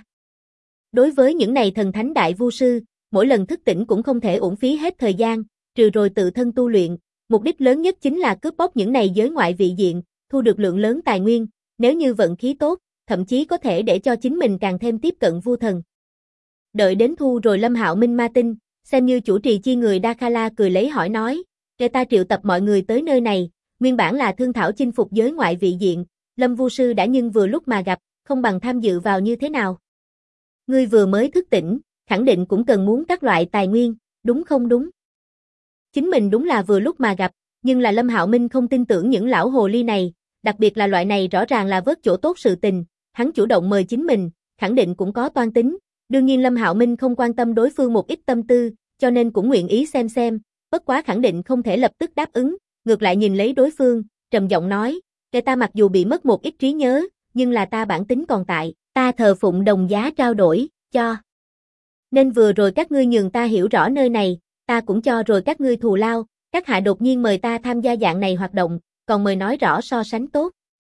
Đối với những này thần thánh đại vu sư, mỗi lần thức tỉnh cũng không thể uổng phí hết thời gian, trừ rồi tự thân tu luyện, mục đích lớn nhất chính là cướp bóc những này giới ngoại vị diện, thu được lượng lớn tài nguyên, nếu như vận khí tốt, thậm chí có thể để cho chính mình càng thêm tiếp cận vu thần. Đợi đến thu rồi Lâm Hạo Minh ma tinh, xem như chủ trì chi người Dakala cười lấy hỏi nói, để ta triệu tập mọi người tới nơi này, nguyên bản là thương thảo chinh phục giới ngoại vị diện, Lâm Vu Sư đã nhưng vừa lúc mà gặp, không bằng tham dự vào như thế nào. Ngươi vừa mới thức tỉnh, khẳng định cũng cần muốn các loại tài nguyên, đúng không đúng? Chính mình đúng là vừa lúc mà gặp, nhưng là Lâm Hạo Minh không tin tưởng những lão hồ ly này, đặc biệt là loại này rõ ràng là vớt chỗ tốt sự tình, hắn chủ động mời chính mình, khẳng định cũng có toan tính. Đương nhiên Lâm Hạo Minh không quan tâm đối phương một ít tâm tư, cho nên cũng nguyện ý xem, bất quá khẳng định không thể lập tức đáp ứng, ngược lại nhìn lấy đối phương, trầm giọng nói, "Kẻ ta mặc dù bị mất một ít trí nhớ, nhưng là ta bản tính còn tại, ta thờ phụng đồng giá trao đổi, cho. Nên vừa rồi các ngươi nhường ta hiểu rõ nơi này, ta cũng cho rồi các ngươi thù lao, các hạ đột nhiên mời ta tham gia dạng này hoạt động, còn mời nói rõ so sánh tốt."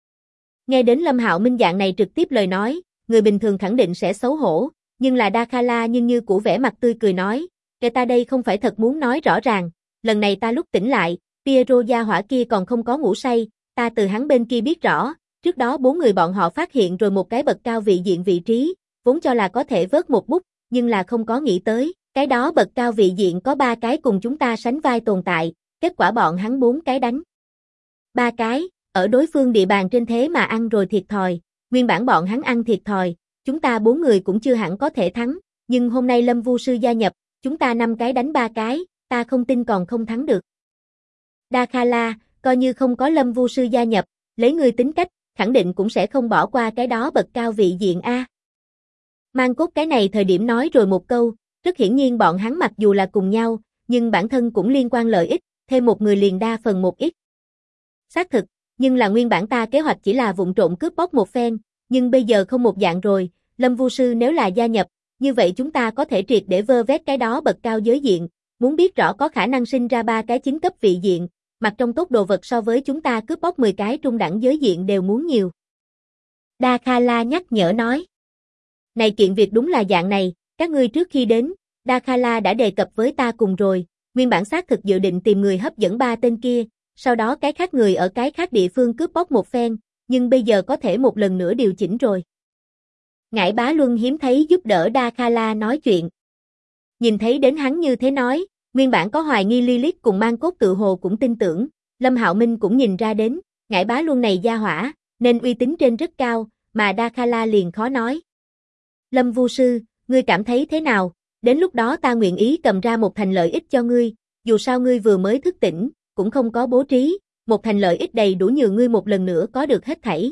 Nghe đến Lâm Hạo Minh dạng này trực tiếp lời nói, người bình thường khẳng định sẽ xấu hổ, nhưng là Dakala nhưng như cũ vẻ mặt tươi cười nói, "Kẻ ta đây không phải thật muốn nói rõ ràng, lần này ta lúc tỉnh lại, Piero gia hỏa kia còn không có ngủ say, ta từ hắn bên kia biết rõ, trước đó 4 người bọn họ phát hiện rồi một cái bậc cao vị diện vị trí, vốn cho là có thể vớt một bút, nhưng là không có nghĩ tới, cái đó bậc cao vị diện có 3 cái cùng chúng ta sánh vai tồn tại, kết quả bọn hắn 4 cái đánh 3 cái, ở đối phương địa bàn trên thế mà ăn rồi thiệt thòi, nguyên bản bọn hắn ăn thiệt thòi, chúng ta 4 người cũng chưa hẳn có thể thắng, nhưng hôm nay Lâm Vu Sư gia nhập, chúng ta 5 cái đánh 3 cái, ta không tin còn không thắng được." Dakala, coi như không có Lâm Vu Sư gia nhập, lấy người tính cách, khẳng định cũng sẽ không bỏ qua cái đó bậc cao vị diện a. Mang Cốt cái này thời điểm nói rồi một câu, rất hiển nhiên bọn hắn mặc dù là cùng nhau, nhưng bản thân cũng liên quan lợi ích, thêm một người liền đa phần một ít. Xác thực, nhưng là nguyên bản ta kế hoạch chỉ là vụng trộm cướp bóc một phen, nhưng bây giờ không một dạng rồi, Lâm Vu Sư nếu là gia nhập, như vậy chúng ta có thể triệt để vơ vét cái đó bậc cao giới diện, muốn biết rõ có khả năng sinh ra 3 cái 9 cấp vị diện, mặt trong tốt đồ vật so với chúng ta cướp bóc 10 cái trung đẳng giới diện đều muốn nhiều. Dakala nhắc nhở nói. Này kiện việc đúng là dạng này, các ngươi trước khi đến, Dakala đã đề cập với ta cùng rồi, nguyên bản xác thực dự định tìm người hấp dẫn 3 tên kia, sau đó cái khác người ở cái khác địa phương cướp bóc một phen, nhưng bây giờ có thể một lần nữa điều chỉnh rồi. Ngải Bá Luân hiếm thấy giúp đỡ Dakala nói chuyện. Nhìn thấy đến hắn như thế nói, nguyên bản có hoài nghi Lilith cùng Mang Cốt tự hồ cũng tin tưởng, Lâm Hạo Minh cũng nhìn ra đến, Ngải Bá Luân này gia hỏa, nên uy tín trên rất cao, mà Dakala liền khó nói. Lâm Vu Sư, ngươi cảm thấy thế nào, đến lúc đó ta nguyện ý cầm ra một thành lợi ích cho ngươi, dù sao ngươi vừa mới thức tỉnh, cũng không có bố trí, một thành lợi ích đầy đủ nhường ngươi một lần nữa có được hết thảy.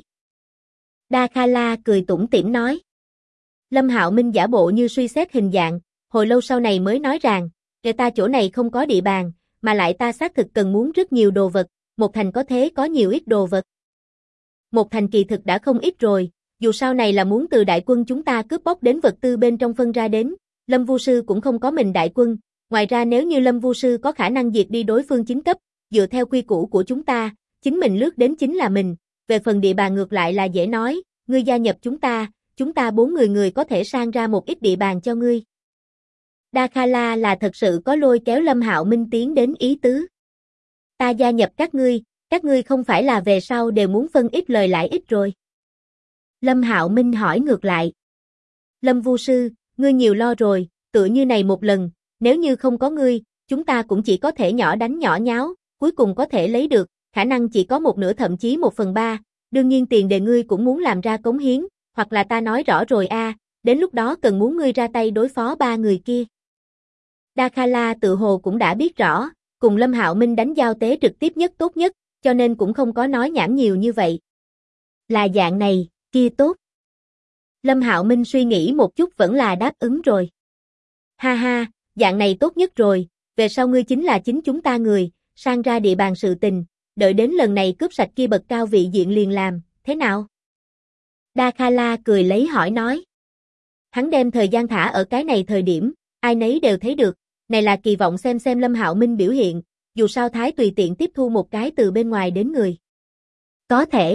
Dakala cười tủm tỉm nói. Lâm Hạo Minh giả bộ như suy xét hình dạng, hồi lâu sau này mới nói rằng, kể ta chỗ này không có địa bàn, mà lại ta xác thực cần muốn rất nhiều đồ vật, một thành có thế có nhiều ít đồ vật. Một thành kỳ thực đã không ít rồi, dù sau này là muốn từ đại quân chúng ta cướp bóc đến vật tư bên trong phân ra đến, Lâm Vu Sư cũng không có mình đại quân, ngoài ra nếu như Lâm Vu Sư có khả năng diệt đi đối phương 9 cấp, dựa theo quy củ của chúng ta, chính mình lướt đến chính là mình, về phần địa bàn ngược lại là dễ nói, ngươi gia nhập chúng ta 4 người có thể sang ra một ít địa bàn cho ngươi. Dakhala là thật sự có lôi kéo Lâm Hạo Minh tiến đến ý tứ. Ta gia nhập các ngươi không phải là về sau đều muốn phân ít lời lãi ít rồi. Lâm Hạo Minh hỏi ngược lại. Lâm Vu Sư, ngươi nhiều lo rồi, tựa như này một lần, nếu như không có ngươi, chúng ta cũng chỉ có thể nhỏ đánh nhỏ nháo, cuối cùng có thể lấy được, khả năng chỉ có một nửa thậm chí 1/3, đương nhiên tiền đề ngươi cũng muốn làm ra cống hiến, hoặc là ta nói rõ rồi đến lúc đó cần muốn ngươi ra tay đối phó 3 người kia. Dakhala tự hồ cũng đã biết rõ, cùng Lâm Hạo Minh đánh giao tế trực tiếp nhất tốt nhất, cho nên cũng không có nói nhảm nhiều như vậy. Là dạng này, kia tốt. Lâm Hạo Minh suy nghĩ một chút vẫn là đáp ứng rồi. Ha ha, dạng này tốt nhất rồi, về sau ngươi chính là chính chúng ta người, sang ra địa bàn sự tình, đợi đến lần này cướp sạch kia bậc cao vị diện liền làm, thế nào? Dakhala cười lấy hỏi nói. Hắn đem thời gian thả ở cái này thời điểm, ai nấy đều thấy được, này là kỳ vọng xem Lâm Hạo Minh biểu hiện, dù sao thái tùy tiện tiếp thu một cái từ bên ngoài đến người. Có thể.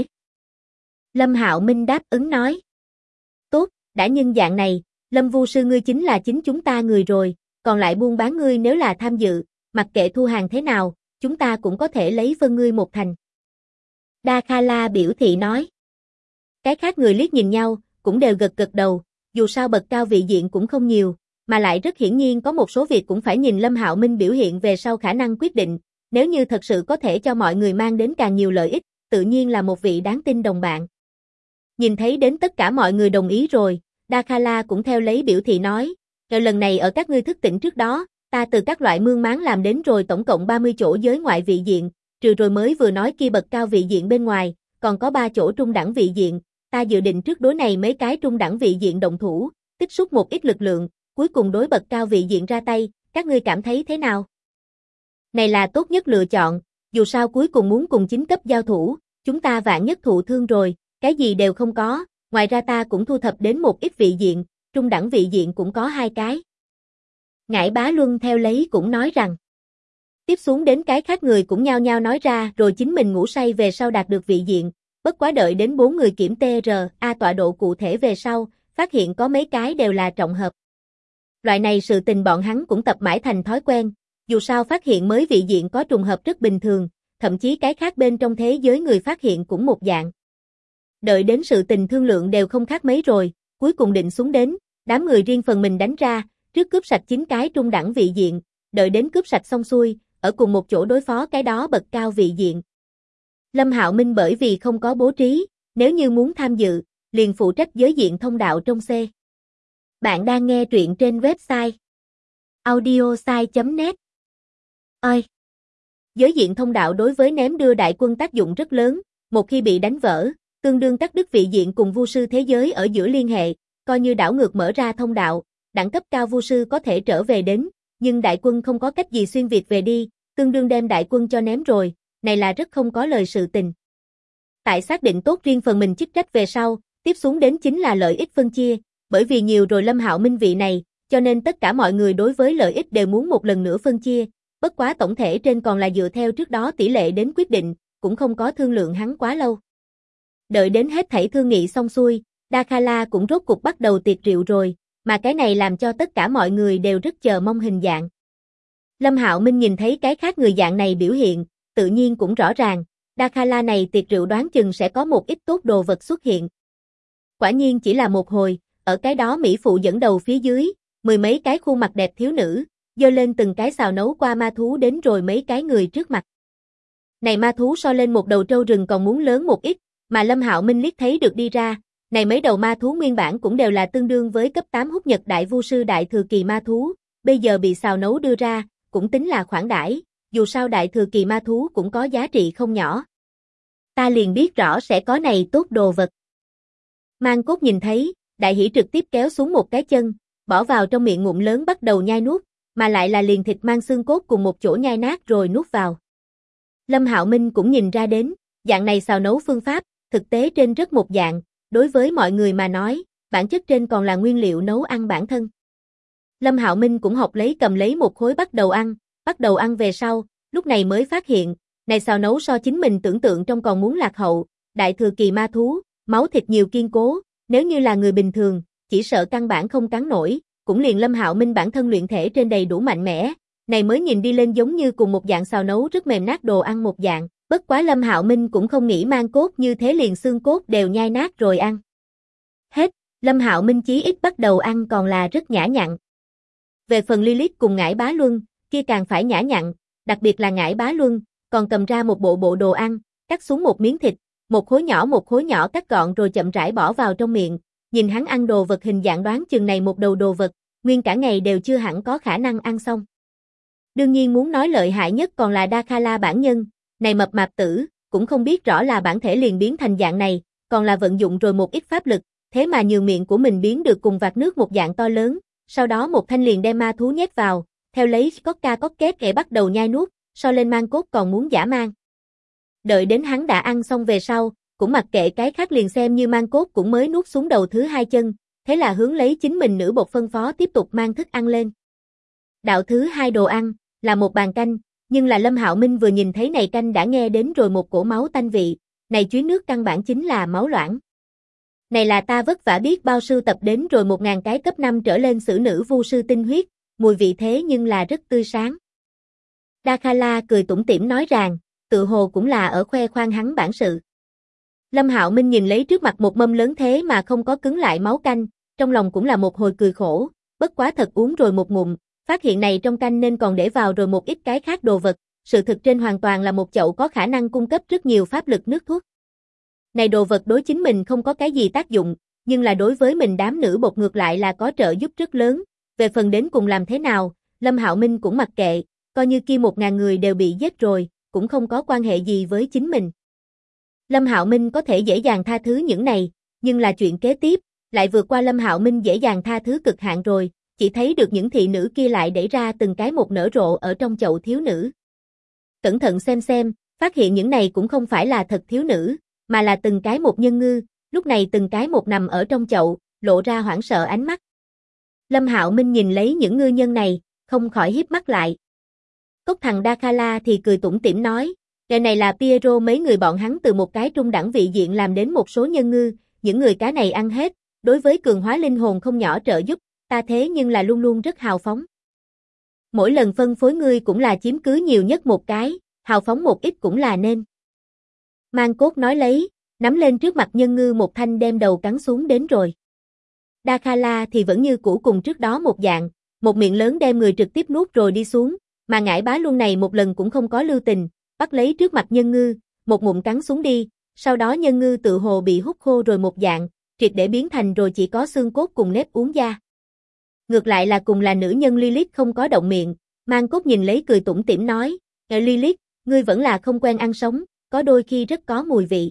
Lâm Hạo Minh đáp ứng nói. Tốt, đã nhân dạng này, Lâm Vu Sư ngươi chính là chính chúng ta người rồi, còn lại buôn bán ngươi nếu là tham dự, mặc kệ thu hàng thế nào, chúng ta cũng có thể lấy phân ngươi 1/10. Dakhala biểu thị nói. Cái khác người liếc nhìn nhau, cũng đều gật đầu, dù sao bậc cao vị diện cũng không nhiều, mà lại rất hiển nhiên có một số việc cũng phải nhìn Lâm Hạo Minh biểu hiện về sau khả năng quyết định, nếu như thật sự có thể cho mọi người mang đến càng nhiều lợi ích, tự nhiên là một vị đáng tin đồng bạn. Nhìn thấy đến tất cả mọi người đồng ý rồi, Dakhala cũng theo lấy biểu thị nói, rồi lần này ở các ngươi thức tỉnh trước đó, ta từ các loại mương máng làm đến rồi tổng cộng 30 chỗ giới ngoại vị diện, trừ rồi mới vừa nói kia bậc cao vị diện bên ngoài, còn có 3 chỗ trung đẳng vị diện, ta dự định trước đối này mấy cái trung đẳng vị diện động thủ, tích xúc một ít lực lượng, cuối cùng đối bậc cao vị diện ra tay, các ngươi cảm thấy thế nào? Này là tốt nhất lựa chọn, dù sao cuối cùng muốn cùng chính cấp giao thủ, chúng ta vạn nhất thụ thương rồi, cái gì đều không có, ngoài ra ta cũng thu thập đến một ít vị diện, trung đẳng vị diện cũng có 2 cái. Ngải Bá Luân theo lấy cũng nói rằng, tiếp xuống đến cái khác người cũng nhao nhao nói ra rồi chính mình ngủ say về sau đạt được vị diện, bất quá đợi đến 4 người kiểm TRA tọa độ cụ thể về sau, phát hiện có mấy cái đều là trọng hợp. Loại này sự tình bọn hắn cũng tập mãi thành thói quen, dù sao phát hiện mới vị diện có trùng hợp rất bình thường, thậm chí cái khác bên trong thế giới người phát hiện cũng một dạng. Đợi đến sự tình thương lượng đều không khác mấy rồi, cuối cùng định xuống đến, đám người riêng phần mình đánh ra, trước cướp sạch 9 cái trung đẳng vị diện, đợi đến cướp sạch xong xuôi, ở cùng một chỗ đối phó cái đó bậc cao vị diện. Lâm Hạo Minh bởi vì không có bố trí, nếu như muốn tham dự, liền phụ trách giới diện thông đạo trong C. Bạn đang nghe truyện trên website audiosai.net. Ơi! Giới diện thông đạo đối với ném đưa đại quân tác dụng rất lớn, một khi bị đánh vỡ, tương đương cắt đứt vị diện cùng vu sư thế giới ở giữa liên hệ, coi như đảo ngược mở ra thông đạo, đẳng cấp cao vu sư có thể trở về đến, nhưng đại quân không có cách gì xuyên việt về đi, tương đương đem đại quân cho ném rồi, này là rất không có lời sự tình. Tại xác định tốt riêng phần mình chức trách về sau, tiếp xuống đến chính là lợi ích phân chia, bởi vì nhiều rồi Lâm Hạo Minh vị này, cho nên tất cả mọi người đối với lợi ích đều muốn một lần nữa phân chia, bất quá tổng thể trên còn là dựa theo trước đó tỷ lệ đến quyết định, cũng không có thương lượng hắn quá lâu. Đợi đến hết thảy thương nghị xong xuôi, Dakhala cũng rốt cục bắt đầu tiệc rượu rồi, mà cái này làm cho tất cả mọi người đều rất chờ mong hình dạng. Lâm Hạo Minh nhìn thấy cái khác người dạng này biểu hiện, tự nhiên cũng rõ ràng, Dakhala này tiệc rượu đoán chừng sẽ có một ít tốt đồ vật xuất hiện. Quả nhiên chỉ là một hồi, ở cái đó Mỹ phụ dẫn đầu phía dưới, 10 mấy cái khuôn mặt đẹp thiếu nữ, giơ lên từng cái xào nấu qua ma thú đến rồi mấy cái người trước mặt. Này ma thú so lên một đầu trâu rừng còn muốn lớn một ít, mà Lâm Hạo Minh liếc thấy được đi ra, này mấy đầu ma thú nguyên bản cũng đều là tương đương với cấp 8 hút nhật đại vu sư đại thừa kỳ ma thú, bây giờ bị xào nấu đưa ra, cũng tính là khoản đãi, dù sao đại thừa kỳ ma thú cũng có giá trị không nhỏ. Ta liền biết rõ sẽ có này tốt đồ vật. Mang Cốt nhìn thấy, đại hỉ trực tiếp kéo xuống một cái chân, bỏ vào trong miệng ngụm lớn bắt đầu nhai nuốt, mà lại là liền thịt mang xương cốt cùng một chỗ nhai nát rồi nuốt vào. Lâm Hạo Minh cũng nhìn ra đến, dạng này xào nấu phương pháp, thực tế trên rất một dạng, đối với mọi người mà nói, bản chất trên còn là nguyên liệu nấu ăn bản thân. Lâm Hạo Minh cũng học lấy cầm lấy một khối bắt đầu ăn về sau, lúc này mới phát hiện, Này xào nấu so chính mình tưởng tượng trong còn muốn lạc hậu, đại thừa kỳ ma thú, máu thịt nhiều kiên cố, nếu như là người bình thường, chỉ sợ căn bản không cắn nổi, cũng liền Lâm Hạo Minh bản thân luyện thể trên đầy đủ mạnh mẽ, này mới nhìn đi lên giống như cùng một dạng xào nấu rất mềm nát đồ ăn một dạng, bất quá Lâm Hạo Minh cũng không nghĩ mang cốt như thế liền xương cốt đều nhai nát rồi ăn. Hết, Lâm Hạo Minh chí ít bắt đầu ăn còn là rất nhã nhặn. Về phần Lilith cùng Ngải Bá Luân, kia càng phải nhã nhặn, đặc biệt là Ngải Bá Luân, còn cầm ra một bộ đồ ăn, cắt xuống một miếng thịt, một khối nhỏ cắt gọn rồi chậm rãi bỏ vào trong miệng, nhìn hắn ăn đồ vật hình dạng đoán chừng này một đầu đồ vật, nguyên cả ngày đều chưa hẳn có khả năng ăn xong. Đương nhiên muốn nói lợi hại nhất còn là Dakhala bản nhân, này mập mạp tử, cũng không biết rõ là bản thể liền biến thành dạng này, còn là vận dụng rồi một ít pháp lực, thế mà nhường miệng của mình biến được cùng vạc nước một dạng to lớn, sau đó một thanh liền đem ma thú nhét vào, theo lấy cốc két kẻ bắt đầu nhai nuốt, so lên mang cốt còn muốn dã man. Đợi đến hắn đã ăn xong về sau, cũng mặc kệ cái khác liền xem như mang cốt cũng mới nuốt xuống đầu thứ hai chân, thế là hướng lấy chính mình nữ bột phân phó tiếp tục mang thức ăn lên. Đạo thứ hai đồ ăn, là một bàn canh, nhưng là Lâm Hạo Minh vừa nhìn thấy này canh đã nghe đến rồi một cổ máu tanh vị, này chuối nước căn bản chính là máu loãng. Này là ta vất vả biết bao sưu tập đến rồi 1000 cái cấp 5 trở lên sử nữ vu sư tinh huyết, mùi vị thế nhưng là rất tươi sáng. Dakhala cười tủm tỉm nói rằng, tự hồ cũng là ở khoe khoang hắn bản sự. Lâm Hạo Minh nhìn lấy trước mặt một mâm lớn thế mà không có cứng lại máu canh, trong lòng cũng là một hồi cười khổ, bất quá thật uống rồi một ngụm, phát hiện này trong canh nên còn để vào rồi một ít cái khác đồ vật, sự thực trên hoàn toàn là một chậu có khả năng cung cấp rất nhiều pháp lực nước thuốc. Này đồ vật đối chính mình không có cái gì tác dụng, nhưng là đối với mình đám nữ bột ngược lại là có trợ giúp rất lớn, về phần đến cùng làm thế nào, Lâm Hạo Minh cũng mặc kệ, coi như kia 1000 người đều bị giết rồi, cũng không có quan hệ gì với chính mình. Lâm Hạo Minh có thể dễ dàng tha thứ những này, nhưng là chuyện kế tiếp, lại vượt qua Lâm Hạo Minh dễ dàng tha thứ cực hạn rồi, chỉ thấy được những thị nữ kia lại đẩy ra từng cái một nở rộ ở trong chậu thiếu nữ. Cẩn thận xem, phát hiện những này cũng không phải là thật thiếu nữ, mà là từng cái một nhân ngư, lúc này từng cái một nằm ở trong chậu, lộ ra hoảng sợ ánh mắt. Lâm Hạo Minh nhìn lấy những ngư nhân này, không khỏi híp mắt lại. Cốc thằng Dakhala thì cười tủm tỉm nói, cái này là Piero mấy người bọn hắn từ một cái trung đẳng vị diện làm đến một số nhân ngư, những người cá này ăn hết, đối với cường hóa linh hồn không nhỏ trợ giúp, ta thế nhưng là luôn luôn rất hào phóng. Mỗi lần phân phối ngươi cũng là chiếm cứ nhiều nhất một cái, hào phóng một ít cũng là nên. Mang cốt nói lấy, nắm lên trước mặt nhân ngư một thanh đem đầu cắn xuống đến rồi. Dakhala thì vẫn như cũ cùng trước đó một dạng, một miệng lớn đem người trực tiếp nuốt rồi đi xuống, mà Ngải Bá Luân này một lần cũng không có lưu tình, bắt lấy trước mặt nhân ngư, một ngụm cắn xuống đi, sau đó nhân ngư tự hồ bị hút khô rồi một dạng, triệt để biến thành rồi chỉ có xương cốt cùng nếp uống da. Ngược lại là cùng là nữ nhân Lilith không có động miệng, Mang Cốt nhìn lấy cười tủm tỉm nói, Lilith, ngươi vẫn là không quen ăn sống, có đôi khi rất có mùi vị.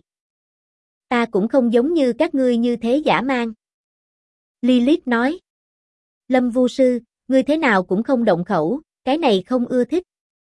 Ta cũng không giống như các ngươi như thế dã man. Lilith nói, Lâm Vu Sư, ngươi thế nào cũng không động khẩu, cái này không ưa thích.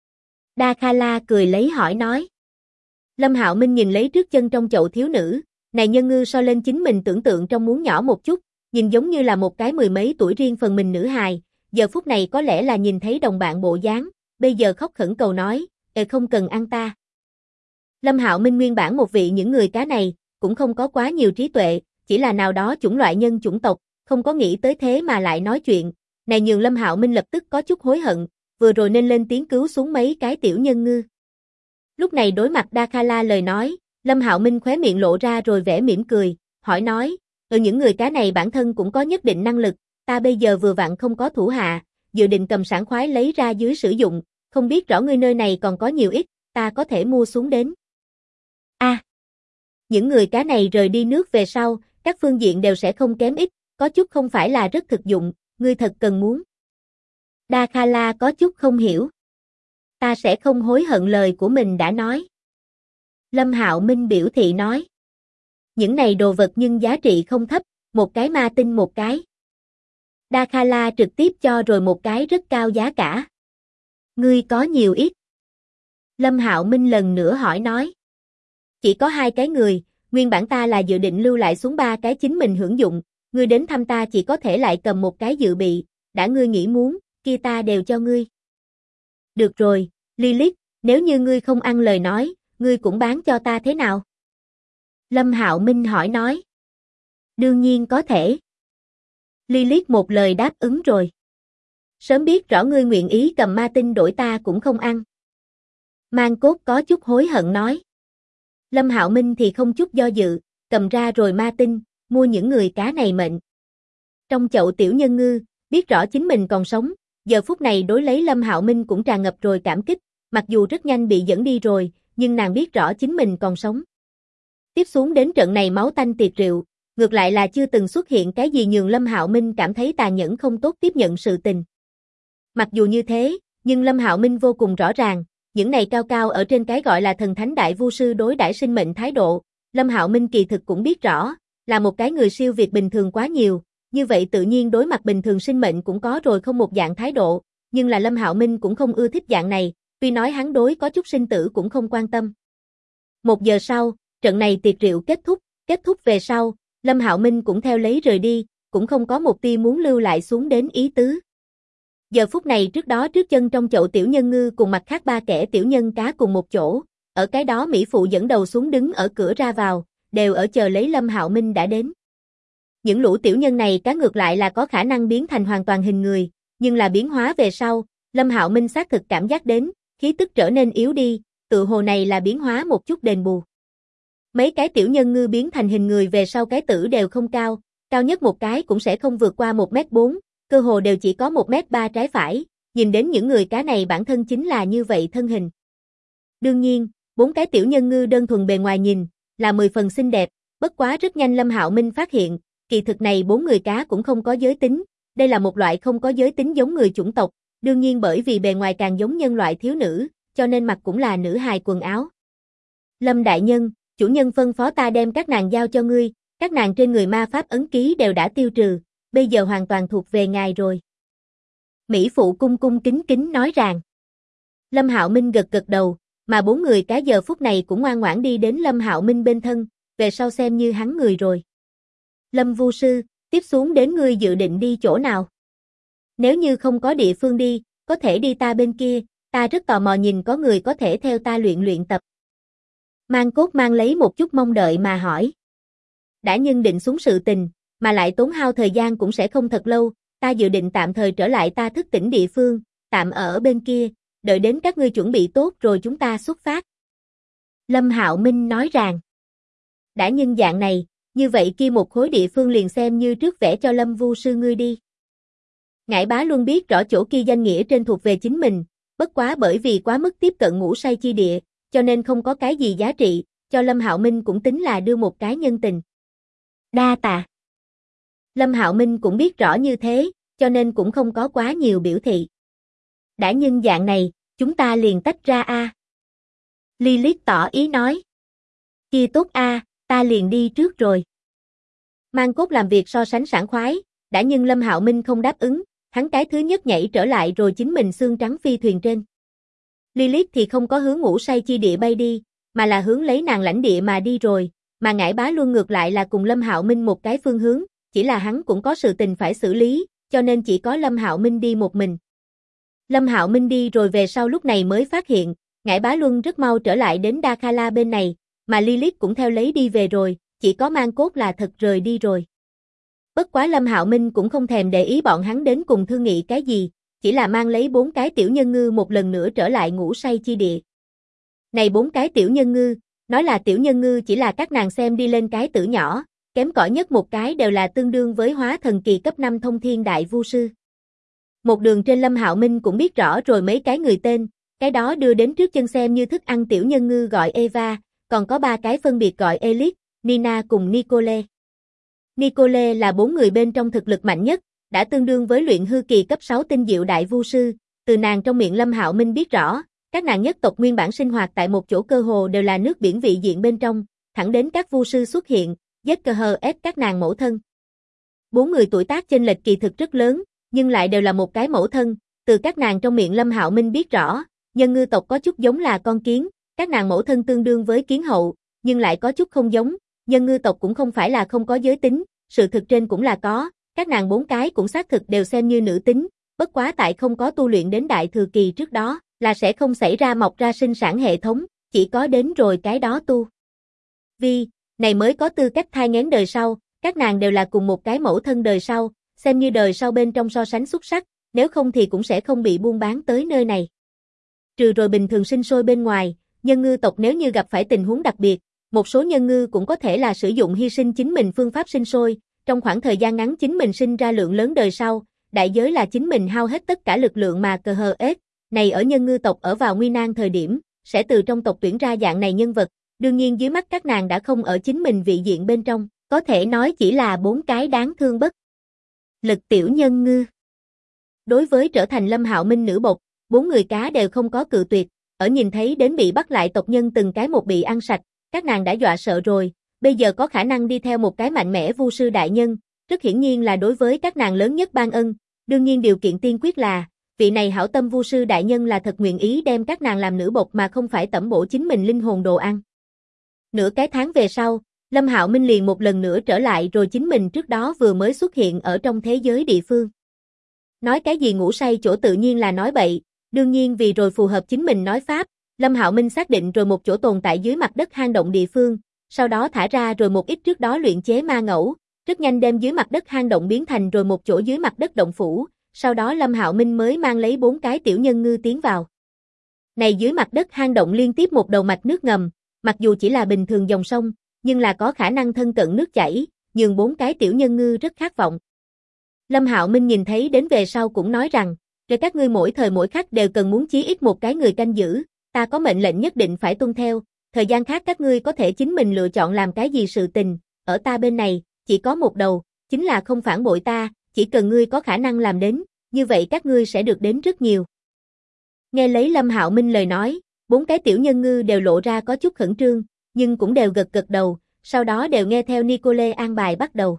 Dakhala cười lấy hỏi nói. Lâm Hạo Minh nhìn lấy trước chân trong chậu thiếu nữ, này nhân ngư so lên chính mình tưởng tượng trong muốn nhỏ một chút, nhìn giống như là một cái mười mấy tuổi riêng phần mình nữ hài, giờ phút này có lẽ là nhìn thấy đồng bạn bộ dáng, bây giờ khóc khẩn cầu nói, không cần ăn ta. Lâm Hạo Minh nguyên bản một vị những người cá này, cũng không có quá nhiều trí tuệ, chỉ là nào đó chủng loại nhân chủng tộc, không có nghĩ tới thế mà lại nói chuyện, này nhường Lâm Hạo Minh lập tức có chút hối hận, vừa rồi nên lên tiếng cứu xuống mấy cái tiểu nhân ngư. Lúc này đối mặt Dakhala lời nói, Lâm Hạo Minh khóe miệng lộ ra rồi vẻ mỉm cười, hỏi nói, những người cá này bản thân cũng có nhất định năng lực, ta bây giờ vừa vặn không có thủ hạ, dự định cầm sảng khoái lấy ra dưới sử dụng, không biết rõ ngươi nơi này còn có nhiều ít, ta có thể mua xuống đến. Những người cá này rời đi nước về sau, các phương diện đều sẽ không kém ít, có chút không phải là rất thực dụng, ngươi thật cần muốn. Dakhala có chút không hiểu. Ta sẽ không hối hận lời của mình đã nói. Lâm Hạo Minh biểu thị nói. Những này đồ vật nhưng giá trị không thấp, một cái ma tinh một cái. Dakhala trực tiếp cho rồi một cái rất cao giá cả. Ngươi có nhiều ít. Lâm Hạo Minh lần nữa hỏi nói. Chỉ có 2 cái người, nguyên bản ta là dự định lưu lại xuống 3 cái chính mình hưởng dụng, ngươi đến thăm ta chỉ có thể lại cầm một cái dự bị, đã ngươi nghĩ muốn, kia ta đều cho ngươi. Được rồi, Lilith, Nếu như ngươi không ăn lời nói, ngươi cũng bán cho ta thế nào? Lâm Hạo Minh hỏi nói. Đương nhiên có thể. Lilith một lời đáp ứng rồi. Sớm biết rõ ngươi nguyện ý cầm ma tinh đổi ta cũng không ăn. Mang Cốt có chút hối hận nói. Lâm Hạo Minh thì không chút do dự, cầm ra rồi ma tinh, mua những người cá này mệnh. Trong chậu tiểu nhân ngư, biết rõ chính mình còn sống, giờ phút này đối lấy Lâm Hạo Minh cũng tràn ngập rồi cảm kích, mặc dù rất nhanh bị dẫn đi rồi, nhưng nàng biết rõ chính mình còn sống. Tiếp xuống đến trận này máu tanh tiệc rượu, ngược lại là chưa từng xuất hiện cái gì nhường Lâm Hạo Minh cảm thấy tàn nhẫn không tốt tiếp nhận sự tình. Mặc dù như thế, nhưng Lâm Hạo Minh vô cùng rõ ràng, những này cao cao ở trên cái gọi là thần thánh đại vu sư đối đãi sinh mệnh thái độ, Lâm Hạo Minh kỳ thực cũng biết rõ, là một cái người siêu việt bình thường quá nhiều, như vậy tự nhiên đối mặt bình thường sinh mệnh cũng có rồi không một dạng thái độ, nhưng là Lâm Hạo Minh cũng không ưa thích dạng này, tuy nói hắn đối có chút sinh tử cũng không quan tâm. 1 giờ sau, trận này tiệc rượu kết thúc về sau, Lâm Hạo Minh cũng theo lấy rời đi, cũng không có một tia muốn lưu lại xuống đến ý tứ. Giờ phút này trước đó trước chân trong chậu tiểu nhân ngư cùng mặt khác 3 kẻ tiểu nhân cá cùng một chỗ, ở cái đó mỹ phụ dẫn đầu xuống đứng ở cửa ra vào, đều ở chờ lấy Lâm Hạo Minh đã đến. Những lũ tiểu nhân này cá ngược lại là có khả năng biến thành hoàn toàn hình người, nhưng là biến hóa về sau, Lâm Hạo Minh xác thực cảm giác đến, khí tức trở nên yếu đi, tự hồ này là biến hóa một chút đền bù. Mấy cái tiểu nhân ngư biến thành hình người về sau cái tử đều không cao, cao nhất một cái cũng sẽ không vượt qua 1m4, cơ hồ đều chỉ có 1m3 trái phải, nhìn đến những người cá này bản thân chính là như vậy thân hình. Đương nhiên, 4 cái tiểu nhân ngư đơn thuần bề ngoài nhìn, là 10 phần xinh đẹp, bất quá rất nhanh Lâm Hạo Minh phát hiện, kỳ thực này 4 người cá cũng không có giới tính, đây là một loại không có giới tính giống người chủng tộc, đương nhiên bởi vì bề ngoài càng giống nhân loại thiếu nữ, cho nên mặc cũng là nữ hài quần áo. Lâm đại nhân, chủ nhân phân phó ta đem các nàng giao cho ngươi, các nàng trên người ma pháp ấn ký đều đã tiêu trừ, bây giờ hoàn toàn thuộc về ngài rồi. Mỹ phụ cung cung kính kính nói rằng. Lâm Hạo Minh gật gật đầu, mà 4 người cá giờ phút này cũng ngoan ngoãn đi đến Lâm Hạo Minh bên thân, về sau xem như hắn người rồi. Lâm Vu sư, tiếp xuống đến ngươi dự định đi chỗ nào? Nếu như không có địa phương đi, có thể đi ta bên kia, ta rất tò mò nhìn có người có thể theo ta luyện tập. Mang Cốt mang lấy một chút mong đợi mà hỏi. Đã nhân định xuống sự tình, mà lại tốn hao thời gian cũng sẽ không thật lâu, ta dự định tạm thời trở lại ta thức tỉnh địa phương, tạm ở bên kia, đợi đến các ngươi chuẩn bị tốt rồi chúng ta xuất phát. Lâm Hạo Minh nói rằng. Đã nhân dạng này, như vậy kia một khối địa phương liền xem như trước vẽ cho Lâm Vu sư ngươi đi. Ngải Bá luôn biết rõ chỗ kia danh nghĩa trên thuộc về chính mình, bất quá bởi vì quá mức tiếp cận ngũ say chi địa, cho nên không có cái gì giá trị, cho Lâm Hạo Minh cũng tính là đưa một cái nhân tình. Đa tạ. Lâm Hạo Minh cũng biết rõ như thế, cho nên cũng không có quá nhiều biểu thị. Đã nhân dạng này, chúng ta liền tách ra a. Lilith tỏ ý nói. Kia tốt a, ta liền đi trước rồi. Mang Cốt làm việc so sánh sảng khoái, đã nhưng Lâm Hạo Minh không đáp ứng, hắn cái thứ nhất nhảy trở lại rồi chính mình xương trắng phi thuyền trên. Lilith thì không có hướng ngũ say chi địa bay đi, mà là hướng lấy nàng lãnh địa mà đi rồi, mà Ngải Bá Luân ngược lại là cùng Lâm Hạo Minh một cái phương hướng, chỉ là hắn cũng có sự tình phải xử lý, cho nên chỉ có Lâm Hạo Minh đi một mình. Lâm Hạo Minh đi rồi về sau lúc này mới phát hiện, Ngải Bá Luân rất mau trở lại đến Dakala bên này, mà Lilith cũng theo lấy đi về rồi, chỉ có Mang Cốt là thật rời đi rồi. Bất quá Lâm Hạo Minh cũng không thèm để ý bọn hắn đến cùng thương nghị cái gì, chỉ là mang lấy 4 cái tiểu nhân ngư một lần nữa trở lại ngũ say chi địa. Này 4 cái tiểu nhân ngư, nói là tiểu nhân ngư chỉ là các nàng xem đi lên cái tử nhỏ, kém cỏi nhất một cái đều là tương đương với hóa thần kỳ cấp 5 thông thiên đại vu sư. Một đường trên Lâm Hạo Minh cũng biết rõ rồi mấy cái người tên, cái đó đưa đến trước chân xem như thức ăn tiểu nhân ngư gọi Eva, còn có 3 cái phân biệt gọi Elite, Nina cùng Nicole. Nicole là 4 người bên trong thực lực mạnh nhất, đã tương đương với luyện hư kỳ cấp 6 tinh diệu đại vu sư, từ nàng trong miệng Lâm Hạo Minh biết rõ, các nàng nhất tộc nguyên bản sinh hoạt tại một chỗ cơ hồ đều là nước biển vị diện bên trong, thẳng đến các vu sư xuất hiện, giết cơ hờ ép các nàng mẫu thân. 4 người tuổi tác chênh lệch kỳ thực rất lớn, nhưng lại đều là một cái mẫu thân, từ các nàng trong miệng Lâm Hạo Minh biết rõ, nhân ngư tộc có chút giống là con kiến, các nàng mẫu thân tương đương với kiến hậu, nhưng lại có chút không giống, nhân ngư tộc cũng không phải là không có giới tính, sự thực trên cũng là có, các nàng 4 cái cũng xác thực đều xem như nữ tính, bất quá tại không có tu luyện đến đại thừa kỳ trước đó, là sẽ không xảy ra mọc ra sinh sản hệ thống, chỉ có đến rồi cái đó tu vi, này mới có tư cách thai nghén đời sau, các nàng đều là cùng một cái mẫu thân đời sau, xem như đời sau bên trong so sánh xuất sắc, nếu không thì cũng sẽ không bị buôn bán tới nơi này. Trừ rồi bình thường sinh sôi bên ngoài, nhân ngư tộc nếu như gặp phải tình huống đặc biệt, một số nhân ngư cũng có thể là sử dụng hy sinh chính mình phương pháp sinh sôi, trong khoảng thời gian ngắn chính mình sinh ra lượng lớn đời sau, đại giới là chính mình hao hết tất cả lực lượng mà cờ hờ ết, này ở nhân ngư tộc ở vào nguy nan thời điểm, sẽ từ trong tộc tuyển ra dạng này nhân vật, đương nhiên dưới mắt các nàng đã không ở chính mình vị diện bên trong, có thể nói chỉ là 4 cái đáng thương bất lực tiểu nhân ngư. Đối với trở thành Lâm Hạo Minh nữ bột, 4 người cá đều không có cự tuyệt, ở nhìn thấy đến bị bắt lại tộc nhân từng cái một bị ăn sạch, các nàng đã dọa sợ rồi, bây giờ có khả năng đi theo một cái mạnh mẽ vu sư đại nhân, rất hiển nhiên là đối với các nàng lớn nhất ban ân, đương nhiên điều kiện tiên quyết là, vị này hảo tâm vu sư đại nhân là thật nguyện ý đem các nàng làm nữ bột mà không phải tẩm bổ chính mình linh hồn đồ ăn. Nửa cái tháng về sau, Lâm Hạo Minh liền một lần nữa trở lại rồi chính mình trước đó vừa mới xuất hiện ở trong thế giới địa phương. Nói cái gì ngủ say chỗ tự nhiên là nói bậy, đương nhiên vì rồi phù hợp chính mình nói pháp, Lâm Hạo Minh xác định rồi một chỗ tồn tại dưới mặt đất hang động địa phương, sau đó thả ra rồi một ít trước đó luyện chế ma ngẫu, rất nhanh đem dưới mặt đất hang động biến thành rồi một chỗ dưới mặt đất động phủ, sau đó Lâm Hạo Minh mới mang lấy 4 cái tiểu nhân ngư tiến vào. Này dưới mặt đất hang động liên tiếp một đầu mạch nước ngầm, mặc dù chỉ là bình thường dòng sông, nhưng là có khả năng thân cận nước chảy, nhường 4 cái tiểu nhân ngư rất khát vọng. Lâm Hạo Minh nhìn thấy đến về sau cũng nói rằng, rồi các ngươi mỗi thời mỗi khắc đều cần muốn chí ít một cái người canh giữ, ta có mệnh lệnh nhất định phải tuân theo, thời gian khác các ngươi có thể chính mình lựa chọn làm cái gì sự tình, ở ta bên này, chỉ có một đầu, chính là không phản bội ta, chỉ cần ngươi có khả năng làm đến, như vậy các ngươi sẽ được đến rất nhiều. Nghe lấy Lâm Hạo Minh lời nói, 4 cái tiểu nhân ngư đều lộ ra có chút khẩn trương, nhưng cũng đều gật gật đầu, sau đó đều nghe theo Nicole an bài bắt đầu.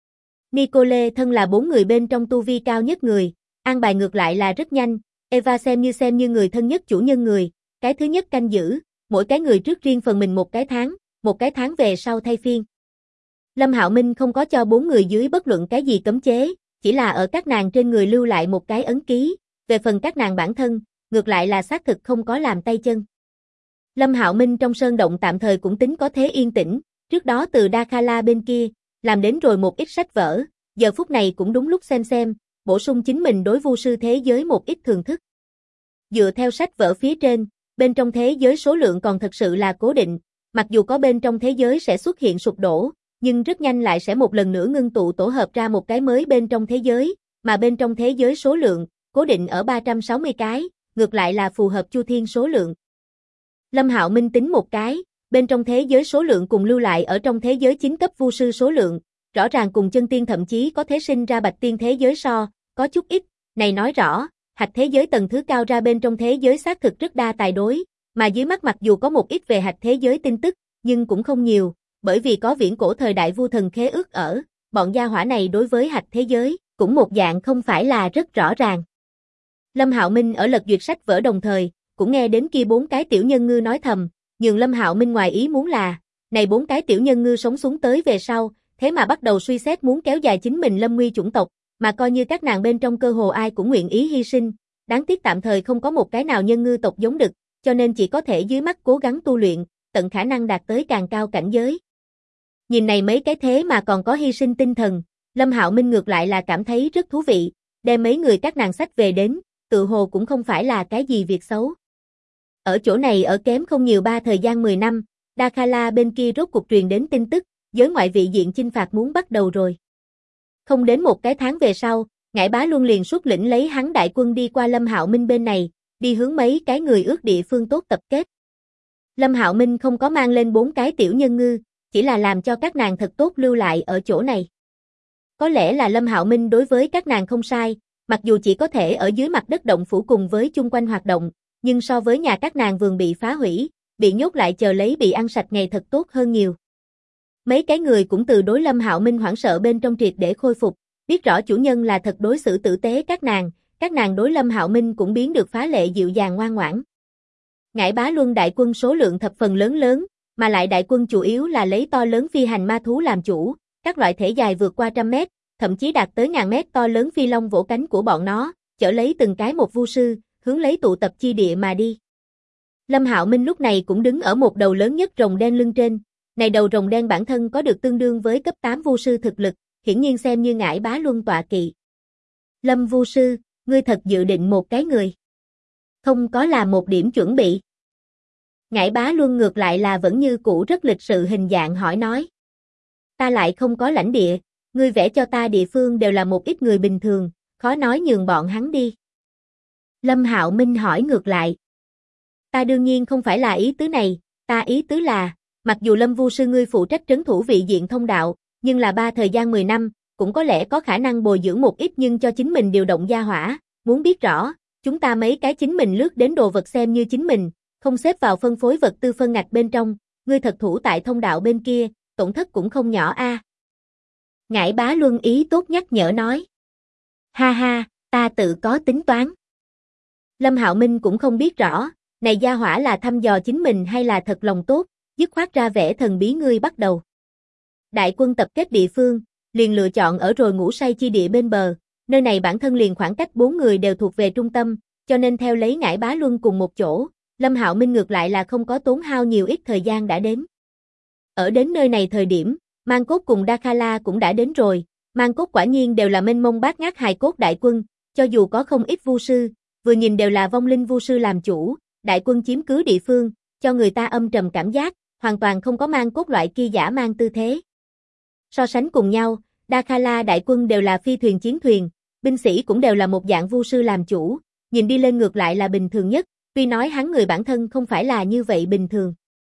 Nicole thân là 4 người bên trong tu vi cao nhất người, an bài ngược lại là rất nhanh, Eva xem như người thân nhất chủ nhân người, cái thứ nhất canh giữ, mỗi cái người trước riêng phần mình một cái tháng về sau thay phiên. Lâm Hạo Minh không có cho 4 người dưới bất luận cái gì cấm chế, chỉ là ở các nàng trên người lưu lại một cái ấn ký, về phần các nàng bản thân, ngược lại là xác thực không có làm tay chân. Lâm Hạo Minh trong sơn động tạm thời cũng tính có thế yên tĩnh, trước đó từ Dakala bên kia, làm đến rồi một ít sách vở, giờ phút này cũng đúng lúc xem, bổ sung chính mình đối vu sư thế giới một ít thường thức. Dựa theo sách vở phía trên, bên trong thế giới số lượng còn thật sự là cố định, mặc dù có bên trong thế giới sẽ xuất hiện sụp đổ, nhưng rất nhanh lại sẽ một lần nữa ngưng tụ tổ hợp ra một cái mới bên trong thế giới, mà bên trong thế giới số lượng, cố định ở 360 cái, ngược lại là phù hợp Chu Thiên số lượng. Lâm Hạo Minh tính một cái, bên trong thế giới số lượng cùng lưu lại ở trong thế giới 9 cấp vu sư số lượng, rõ ràng cùng chân tiên thậm chí có thể sinh ra bạch tiên thế giới so, có chút ít, này nói rõ, hạch thế giới tầng thứ cao ra bên trong thế giới xác thực rất đa tài đối, mà dưới mắt mặc dù có một ít về hạch thế giới tin tức, nhưng cũng không nhiều, bởi vì có viễn cổ thời đại vu thần khế ước ở, bọn gia hỏa này đối với hạch thế giới, cũng một dạng không phải là rất rõ ràng. Lâm Hạo Minh ở lật duyệt sách vở đồng thời, cũng nghe đến kia 4 cái tiểu nhân ngư nói thầm, nhường Lâm Hạo Minh ngoài ý muốn là, này 4 cái tiểu nhân ngư sống xuống tới về sau, thế mà bắt đầu suy xét muốn kéo dài chính mình lâm nguy chủng tộc, mà coi như các nàng bên trong cơ hồ ai cũng nguyện ý hy sinh, đáng tiếc tạm thời không có một cái nào nhân ngư tộc giống đực, cho nên chỉ có thể dưới mắt cố gắng tu luyện, tận khả năng đạt tới càng cao cảnh giới. Nhìn này mấy cái thế mà còn có hy sinh tinh thần, Lâm Hạo Minh ngược lại là cảm thấy rất thú vị, đem mấy người các nàng sách về đến, tự hồ cũng không phải là cái gì việc xấu. Ở chỗ này ở kém không nhiều 3 thời gian 10 năm, Dakala bên kia rốt cuộc truyền đến tin tức, giới ngoại vị diện chinh phạt muốn bắt đầu rồi. Không đến một cái tháng về sau, Ngải Bá Luân liền xuất lĩnh lấy hắn đại quân đi qua Lâm Hạo Minh bên này, đi hướng mấy cái người ước địa phương tốt tập kết. Lâm Hạo Minh không có mang lên 4 cái tiểu nhân ngư, chỉ là làm cho các nàng thật tốt lưu lại ở chỗ này. Có lẽ là Lâm Hạo Minh đối với các nàng không sai, mặc dù chỉ có thể ở dưới mặt đất động phủ cùng với chung quanh hoạt động, nhưng so với nhà các nàng vườn bị phá hủy, bị nhốt lại chờ lấy bị ăn sạch ngày thật tốt hơn nhiều. Mấy cái người cũng từ đối Lâm Hạo Minh hoảng sợ bên trong triệt để khôi phục, biết rõ chủ nhân là thật đối xử tử tế các nàng đối Lâm Hạo Minh cũng biến được phá lệ dịu dàng ngoan ngoãn. Ngải Bá Luân đại quân số lượng thập phần lớn, mà lại đại quân chủ yếu là lấy to lớn phi hành ma thú làm chủ, các loại thể dài vượt qua 100 mét, thậm chí đạt tới ngàn mét to lớn phi long vỗ cánh của bọn nó, chở lấy từng cái một vu sư, hướng lấy tụ tập chi địa mà đi. Lâm Hạo Minh lúc này cũng đứng ở một đầu lớn nhất rồng đen lưng trên, này đầu rồng đen bản thân có được tương đương với cấp 8 vu sư thực lực, hiển nhiên xem như Ngải Bá Luân tọa kỵ. Lâm vu sư, ngươi thật dự định một cái người. Không có là một điểm chuẩn bị. Ngải Bá Luân ngược lại là vẫn như cũ rất lịch sự hình dạng hỏi nói. Ta lại không có lãnh địa, ngươi vẽ cho ta địa phương đều là một ít người bình thường, khó nói nhường bọn hắn đi. Lâm Hạo Minh hỏi ngược lại. Ta đương nhiên không phải là ý tứ này, ta ý tứ là, mặc dù Lâm vu sư ngươi phụ trách trấn thủ vị diện thông đạo, nhưng là thời gian 10 năm, cũng có lẽ có khả năng bồi dưỡng một ít nhưng cho chính mình điều động gia hỏa, muốn biết rõ, chúng ta mấy cái chính mình lướt đến đồ vật xem như chính mình, không xếp vào phân phối vật tư phân ngạch bên trong, ngươi thật thủ tại thông đạo bên kia, tổn thất cũng không nhỏ a. Ngải Bá Luân ý tốt nhắc nhở nói. Ha ha, ta tự có tính toán. Lâm Hạo Minh cũng không biết rõ, này gia hỏa là thăm dò chính mình hay là thật lòng tốt, dứt khoát ra vẻ thần bí ngươi bắt đầu. Đại quân tập kết địa phương, liền lựa chọn ở rồi ngủ say chi địa bên bờ, nơi này bản thân liền khoảng cách 4 người đều thuộc về trung tâm, cho nên theo lấy Ngải Bá Luân cùng một chỗ, Lâm Hạo Minh ngược lại là không có tốn hao nhiều ít thời gian đã đến. Ở đến nơi này thời điểm, Mang Cốt cùng Dakhala cũng đã đến rồi, Mang Cốt quả nhiên đều là mênh mông bát ngát hài cốt đại quân, cho dù có không ít vu sư, vừa nhìn đều là vong linh vu sư làm chủ, đại quân chiếm cứ địa phương, cho người ta âm trầm cảm giác, hoàn toàn không có Mang Cốt loại kia dã man tư thế. So sánh cùng nhau, Dakhala đại quân đều là phi thuyền chiến thuyền, binh sĩ cũng đều là một dạng vu sư làm chủ, nhìn đi lên ngược lại là bình thường nhất, tuy nói hắn người bản thân không phải là như vậy bình thường.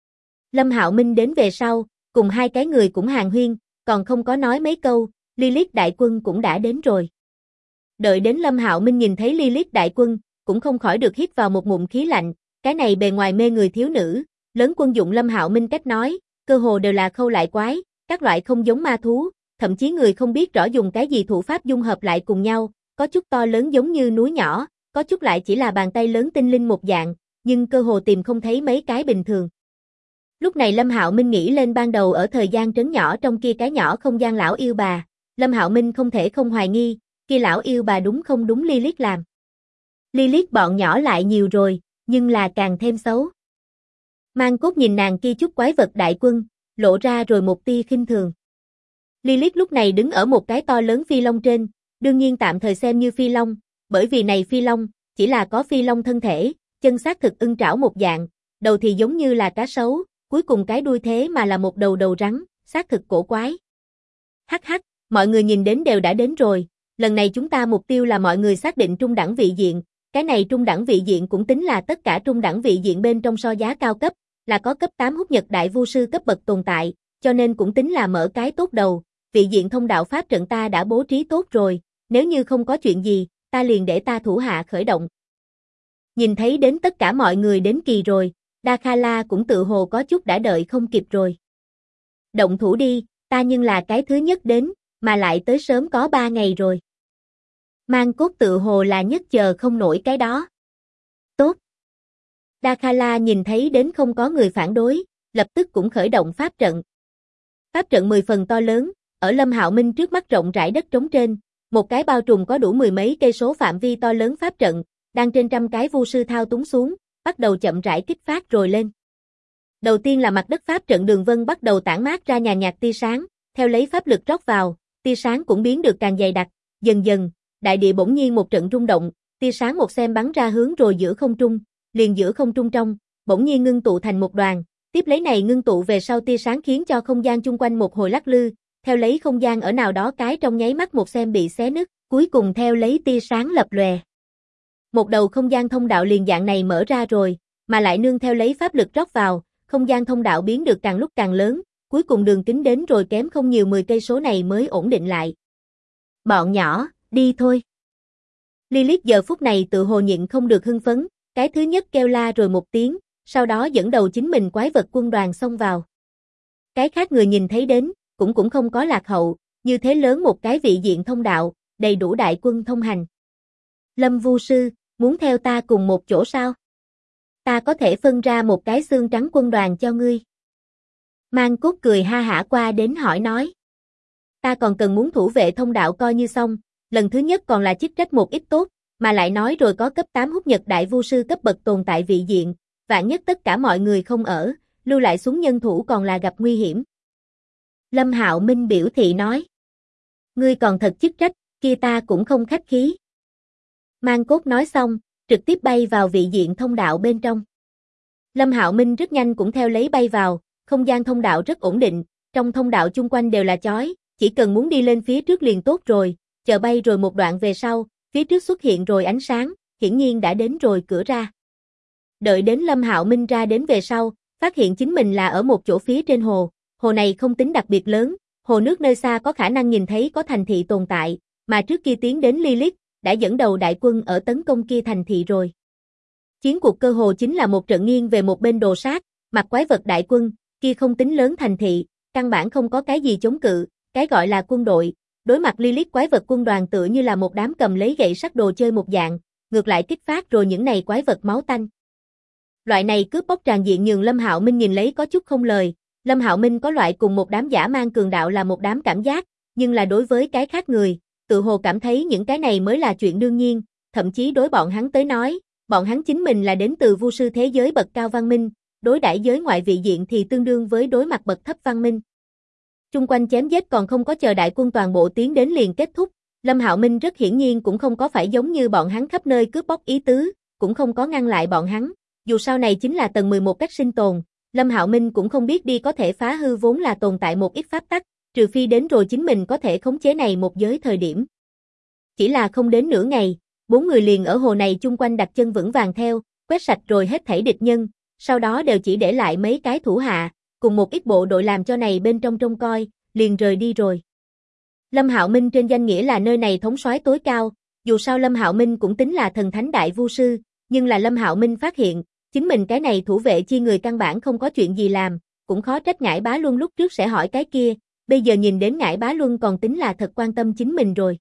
Lâm Hạo Minh đến về sau, cùng hai cái người cũng hàn huyên, còn không có nói mấy câu, Lilith đại quân cũng đã đến rồi. Đợi đến Lâm Hạo Minh nhìn thấy Lilith đại quân, cũng không khỏi được hít vào một ngụm khí lạnh, cái này bề ngoài mê người thiếu nữ, lớn quân dụng Lâm Hạo Minh cách nói, cơ hồ đều là khâu lại quái, các loại không giống ma thú, thậm chí người không biết rõ dùng cái gì thủ pháp dung hợp lại cùng nhau, có chút to lớn giống như núi nhỏ, có chút lại chỉ là bàn tay lớn tinh linh một dạng, nhưng cơ hồ tìm không thấy mấy cái bình thường. Lúc này Lâm Hạo Minh nghĩ lên ban đầu ở thời gian trấn nhỏ trong kia cái nhỏ không gian lão yêu bà, Lâm Hạo Minh không thể không hoài nghi, kia lão yêu bà đúng không đúng Lilith làm. Lilith bọn nhỏ lại nhiều rồi, nhưng là càng thêm xấu. Mang Cốt nhìn nàng kia chút quái vật đại quân, lộ ra rồi một tia khinh thường. Lilith lúc này đứng ở một cái to lớn phi long trên, đương nhiên tạm thời xem như phi long, bởi vì này phi long, chỉ là có phi long thân thể, chân xác thực ưng trảo một dạng, đầu thì giống như là cá sấu, cuối cùng cái đuôi thế mà là một đầu đầu rắn, xác thực cổ quái. Hắc hắc, mọi người nhìn đến đều đã đến rồi, lần này chúng ta mục tiêu là mọi người xác định trung đẳng vị diện, cái này trung đẳng vị diện cũng tính là tất cả trung đẳng vị diện bên trong so giá cao cấp, là có cấp 8 hút nhật đại vu sư cấp bậc tồn tại, cho nên cũng tính là mở cái tốt đầu, vị diện thông đạo pháp trận ta đã bố trí tốt rồi, nếu như không có chuyện gì, ta liền để ta thủ hạ khởi động. Nhìn thấy đến tất cả mọi người đến kỳ rồi, Dakhala cũng tự hồ có chút đã đợi không kịp rồi. Động thủ đi, ta nhưng là cái thứ nhất đến, mà lại tới sớm có 3 ngày rồi. Mang Cốt tự hồ là nhất chờ không nổi cái đó. Tốt. Dakhala nhìn thấy đến không có người phản đối, lập tức cũng khởi động pháp trận. Pháp trận 10 phần to lớn, ở Lâm Hạo Minh trước mắt rộng rãi đất trống trên, một cái bao trùm có đủ 10 mấy cây số phạm vi to lớn pháp trận, đang trên trăm cái vu sư thao túng xuống, bắt đầu chậm rãi kích phát rồi lên. Đầu tiên là mặt đất pháp trận đường vân bắt đầu tản mát ra nhàn nhạt tia sáng, theo lấy pháp lực rót vào, tia sáng cũng biến được càng dày đặc, dần dần, đại địa bỗng nhiên một trận rung động, tia sáng một xem bắn ra hướng rồi giữa không trung, liền giữa không trung trong, bỗng nhiên ngưng tụ thành một đoàn, tiếp lấy này ngưng tụ về sau tia sáng khiến cho không gian chung quanh một hồi lắc lư, theo lấy không gian ở nào đó cái trong nháy mắt một xem bị xé nứt, cuối cùng theo lấy tia sáng lập lòe. Một đầu không gian thông đạo liền dạng này mở ra rồi, mà lại nương theo lấy pháp lực rót vào, không gian thông đạo biến được càng lúc càng lớn, cuối cùng đường kính đến rồi kém không nhiều 10 cây số này mới ổn định lại. Bọn nhỏ, đi thôi. Lilith giờ phút này tự hồ nhịn không được hưng phấn, cái thứ nhất kêu la rồi một tiếng, sau đó dẫn đầu chính mình quái vật quân đoàn xông vào. Cái khác người nhìn thấy đến, cũng không có lạc hậu, như thế lớn một cái vị diện thông đạo, đầy đủ đại quân thông hành. Lâm vu sư, muốn theo ta cùng một chỗ sao? Ta có thể phân ra một cái xương trắng quân đoàn cho ngươi. Mang Cốt cười ha hả qua đến hỏi nói. Ta còn cần muốn thủ vệ thông đạo coi như xong, lần thứ nhất còn là chức trách một ít tốt, mà lại nói rồi có cấp 8 hút nhật đại vu sư cấp bậc tồn tại vị diện, vạn nhất tất cả mọi người không ở, lưu lại xuống nhân thủ còn là gặp nguy hiểm. Lâm Hạo Minh biểu thị nói. Ngươi còn thật chức trách, kia ta cũng không khách khí. Mang Cốt nói xong, trực tiếp bay vào vị diện thông đạo bên trong. Lâm Hạo Minh rất nhanh cũng theo lấy bay vào, không gian thông đạo rất ổn định, trong thông đạo chung quanh đều là chói, chỉ cần muốn đi lên phía trước liền tốt rồi, chờ bay rồi một đoạn về sau, phía trước xuất hiện rồi ánh sáng, hiển nhiên đã đến rồi cửa ra. Đợi đến Lâm Hạo Minh ra đến về sau, phát hiện chính mình là ở một chỗ phía trên hồ, hồ này không tính đặc biệt lớn, hồ nước nơi xa có khả năng nhìn thấy có thành thị tồn tại, mà trước kia tiến đến Lilith, đã dẫn đầu đại quân ở tấn công kia thành thị rồi. Chiến cuộc cơ hồ chính là một trận nghiêng về một bên đồ sát, mặt quái vật đại quân, kia không tính lớn thành thị, căn bản không có cái gì chống cự, cái gọi là quân đội, đối mặt Lilith quái vật quân đoàn tựa như là một đám cầm lấy gậy sắt đồ chơi một dạng, ngược lại kích phát rồi những này quái vật máu tanh. Loại này cướp bóc tràn diện nhường Lâm Hạo Minh nhìn lấy có chút không lời, Lâm Hạo Minh có loại cùng một đám dã man cường đạo là một đám cảm giác, nhưng là đối với cái khác người, tự hồ cảm thấy những cái này mới là chuyện đương nhiên, thậm chí đối bọn hắn tới nói, bọn hắn chính mình là đến từ vu sư thế giới bậc cao văn minh, đối đãi giới ngoại vị diện thì tương đương với đối mặt bậc thấp văn minh. Chung quanh chém giết còn không có chờ đại quân toàn bộ tiến đến liền kết thúc, Lâm Hạo Minh rất hiển nhiên cũng không có phải giống như bọn hắn khắp nơi cướp bóc ý tứ, cũng không có ngăn lại bọn hắn, dù sau này chính là tầng 11 cách sinh tồn, Lâm Hạo Minh cũng không biết đi có thể phá hư vốn là tồn tại một ít pháp tắc, trừ phi đến rồi chính mình có thể khống chế này một giới thời điểm. Chỉ là không đến nửa ngày, 4 người liền ở hồ này chung quanh đặt chân vững vàng theo, quét sạch rồi hết thảy địch nhân, sau đó đều chỉ để lại mấy cái thủ hạ, cùng một ít bộ đội làm cho này bên trong trông coi, liền rời đi rồi. Lâm Hạo Minh trên danh nghĩa là nơi này thống soái tối cao, dù sao Lâm Hạo Minh cũng tính là thần thánh đại vu sư, nhưng là Lâm Hạo Minh phát hiện, chính mình cái này thủ vệ chi người căn bản không có chuyện gì làm, cũng khó trách Ngải Bá Luân lúc trước sẽ hỏi cái kia, bây giờ nhìn đến Ngải Bá Luân còn tính là thật quan tâm chính mình rồi.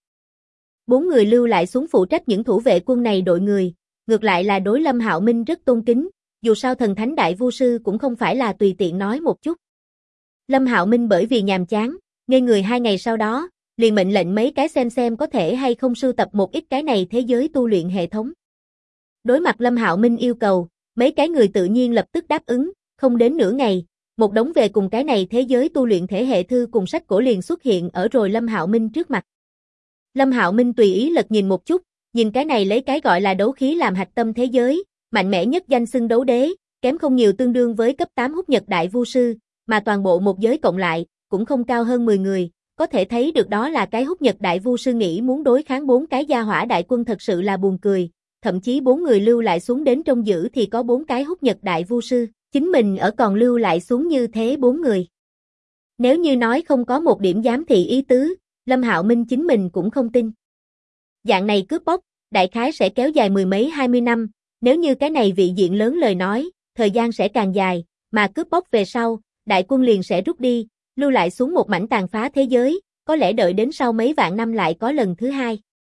4 người lưu lại xuống phụ trách những thủ vệ quân này đội người, ngược lại là đối Lâm Hạo Minh rất tôn kính, dù sao thần thánh đại vu sư cũng không phải là tùy tiện nói một chút. Lâm Hạo Minh bởi vì nhàm chán, ngây người 2 ngày sau đó, liền mệnh lệnh mấy cái xem có thể hay không sưu tập một ít cái này thế giới tu luyện hệ thống. Đối mặt Lâm Hạo Minh yêu cầu, mấy cái người tự nhiên lập tức đáp ứng, không đến nửa ngày, một đống về cùng cái này thế giới tu luyện thể hệ thư cùng sách cổ liền xuất hiện ở rồi Lâm Hạo Minh trước mặt. Lâm Hạo Minh tùy ý lật nhìn một chút, nhìn cái này lấy cái gọi là đấu khí làm hạch tâm thế giới, mạnh mẽ nhất danh xưng đấu đế, kém không nhiều tương đương với cấp 8 hút nhật đại vu sư, mà toàn bộ một giới cộng lại, cũng không cao hơn 10 người, có thể thấy được đó là cái hút nhật đại vu sư nghĩ muốn đối kháng 4 cái gia hỏa đại quân thật sự là buồn cười, thậm chí 4 người lưu lại xuống đến trong giữ thì có 4 cái hút nhật đại vu sư, chính mình ở còn lưu lại xuống như thế 4 người. Nếu như nói không có một điểm giám thị ý tứ, Lâm Hạo Minh chính mình cũng không tin. Dạng này cướp bóc, đại khái sẽ kéo dài 10 mấy 20 năm, nếu như cái này vị diện lớn lời nói, thời gian sẽ càng dài, mà cướp bóc về sau, đại quân liền sẽ rút đi, lưu lại xuống một mảnh tàn phá thế giới, có lẽ đợi đến sau mấy vạn năm lại có lần thứ hai.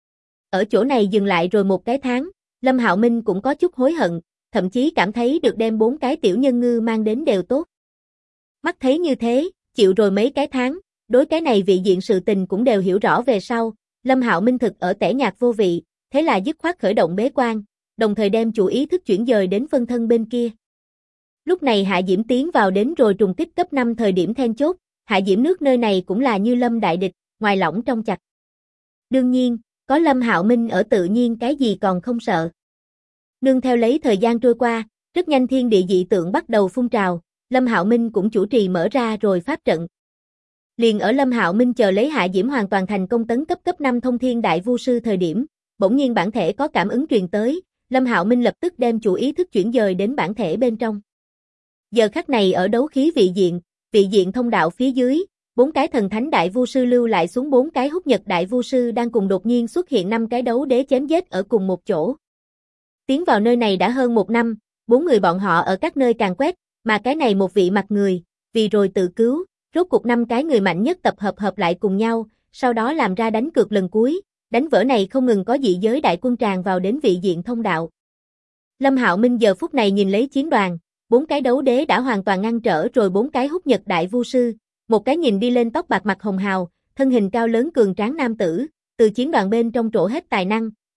Ở chỗ này dừng lại rồi một cái tháng, Lâm Hạo Minh cũng có chút hối hận, thậm chí cảm thấy được đem 4 cái tiểu nhân ngư mang đến đều tốt. Mắt thấy như thế, chịu rồi mấy cái tháng, đối cái này vị diện sự tình cũng đều hiểu rõ về sau, Lâm Hạo Minh thực ở tẻ nhạt vô vị, thế là dứt khoát khởi động bế quan, đồng thời đem chủ ý thức chuyển dời đến phân thân bên kia. Lúc này Hạ Diễm tiến vào đến rồi trùng kích cấp 5 thời điểm then chốt, Hạ Diễm nước nơi này cũng là như lâm đại địch, ngoài lỏng trong chặt. Đương nhiên, có Lâm Hạo Minh ở tự nhiên cái gì còn không sợ. Nương theo lấy thời gian trôi qua, rất nhanh thiên địa dị tượng bắt đầu phun trào, Lâm Hạo Minh cũng chủ trì mở ra rồi pháp trận. Liền ở Lâm Hạo Minh chờ lấy Hạ Diễm hoàn toàn thành công tấn cấp 5 thông thiên đại vu sư thời điểm, bỗng nhiên bản thể có cảm ứng truyền tới, Lâm Hạo Minh lập tức đem chủ ý thức chuyển dời đến bản thể bên trong. Giờ khắc này ở đấu khí vị diện thông đạo phía dưới, 4 cái thần thánh đại vu sư lưu lại xuống 4 cái hút nhật đại vu sư đang cùng đột nhiên xuất hiện 5 cái đấu đế chém giết ở cùng một chỗ. Tiến vào nơi này đã hơn 1 năm, 4 người bọn họ ở các nơi càng quét, mà cái này một vị mặt người, vì rồi tự cứu, rốt cuộc 5 cái người mạnh nhất tập hợp lại cùng nhau, sau đó làm ra đánh cược lần cuối, đánh vỡ này không ngừng có dị giới đại quân tràn vào đến vị diện thông đạo. Lâm Hạo Minh giờ phút này nhìn lấy chiến đoàn, 4 cái đấu đế đã hoàn toàn ngăn trở rồi 4 cái hút nhật đại vu sư, một cái nhìn đi lên tóc bạc mặt hồng hào, thân hình cao lớn cường tráng nam tử, từ chiến đoàn bên trong trổ hết tài năng,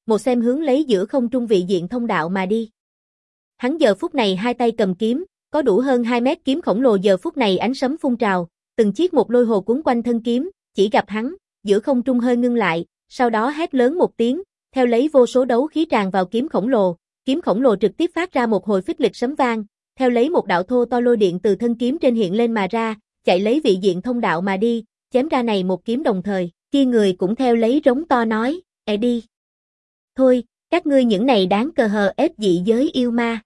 một xem hướng lấy giữa không trung vị diện thông đạo mà đi. Hắn giờ phút này hai tay cầm kiếm, có đủ hơn 2 mét kiếm khổng lồ giờ phút này ánh sấm phun trào, từng chiếc một lôi hồ cuốn quanh thân kiếm, chỉ gặp hắn, giữa không trung hơi ngưng lại, sau đó hét lớn một tiếng, theo lấy vô số đấu khí tràn vào kiếm khổng lồ trực tiếp phát ra một hồi phích lịch sấm vang, theo lấy một đạo thô to lôi điện từ thân kiếm trên hiện lên mà ra, chạy lấy vị diện thông đạo mà đi, chém ra này một kiếm đồng thời, kia người cũng theo lấy rống to nói, đi. Thôi, các ngươi những này đáng cờ hờ ép dị giới yêu ma.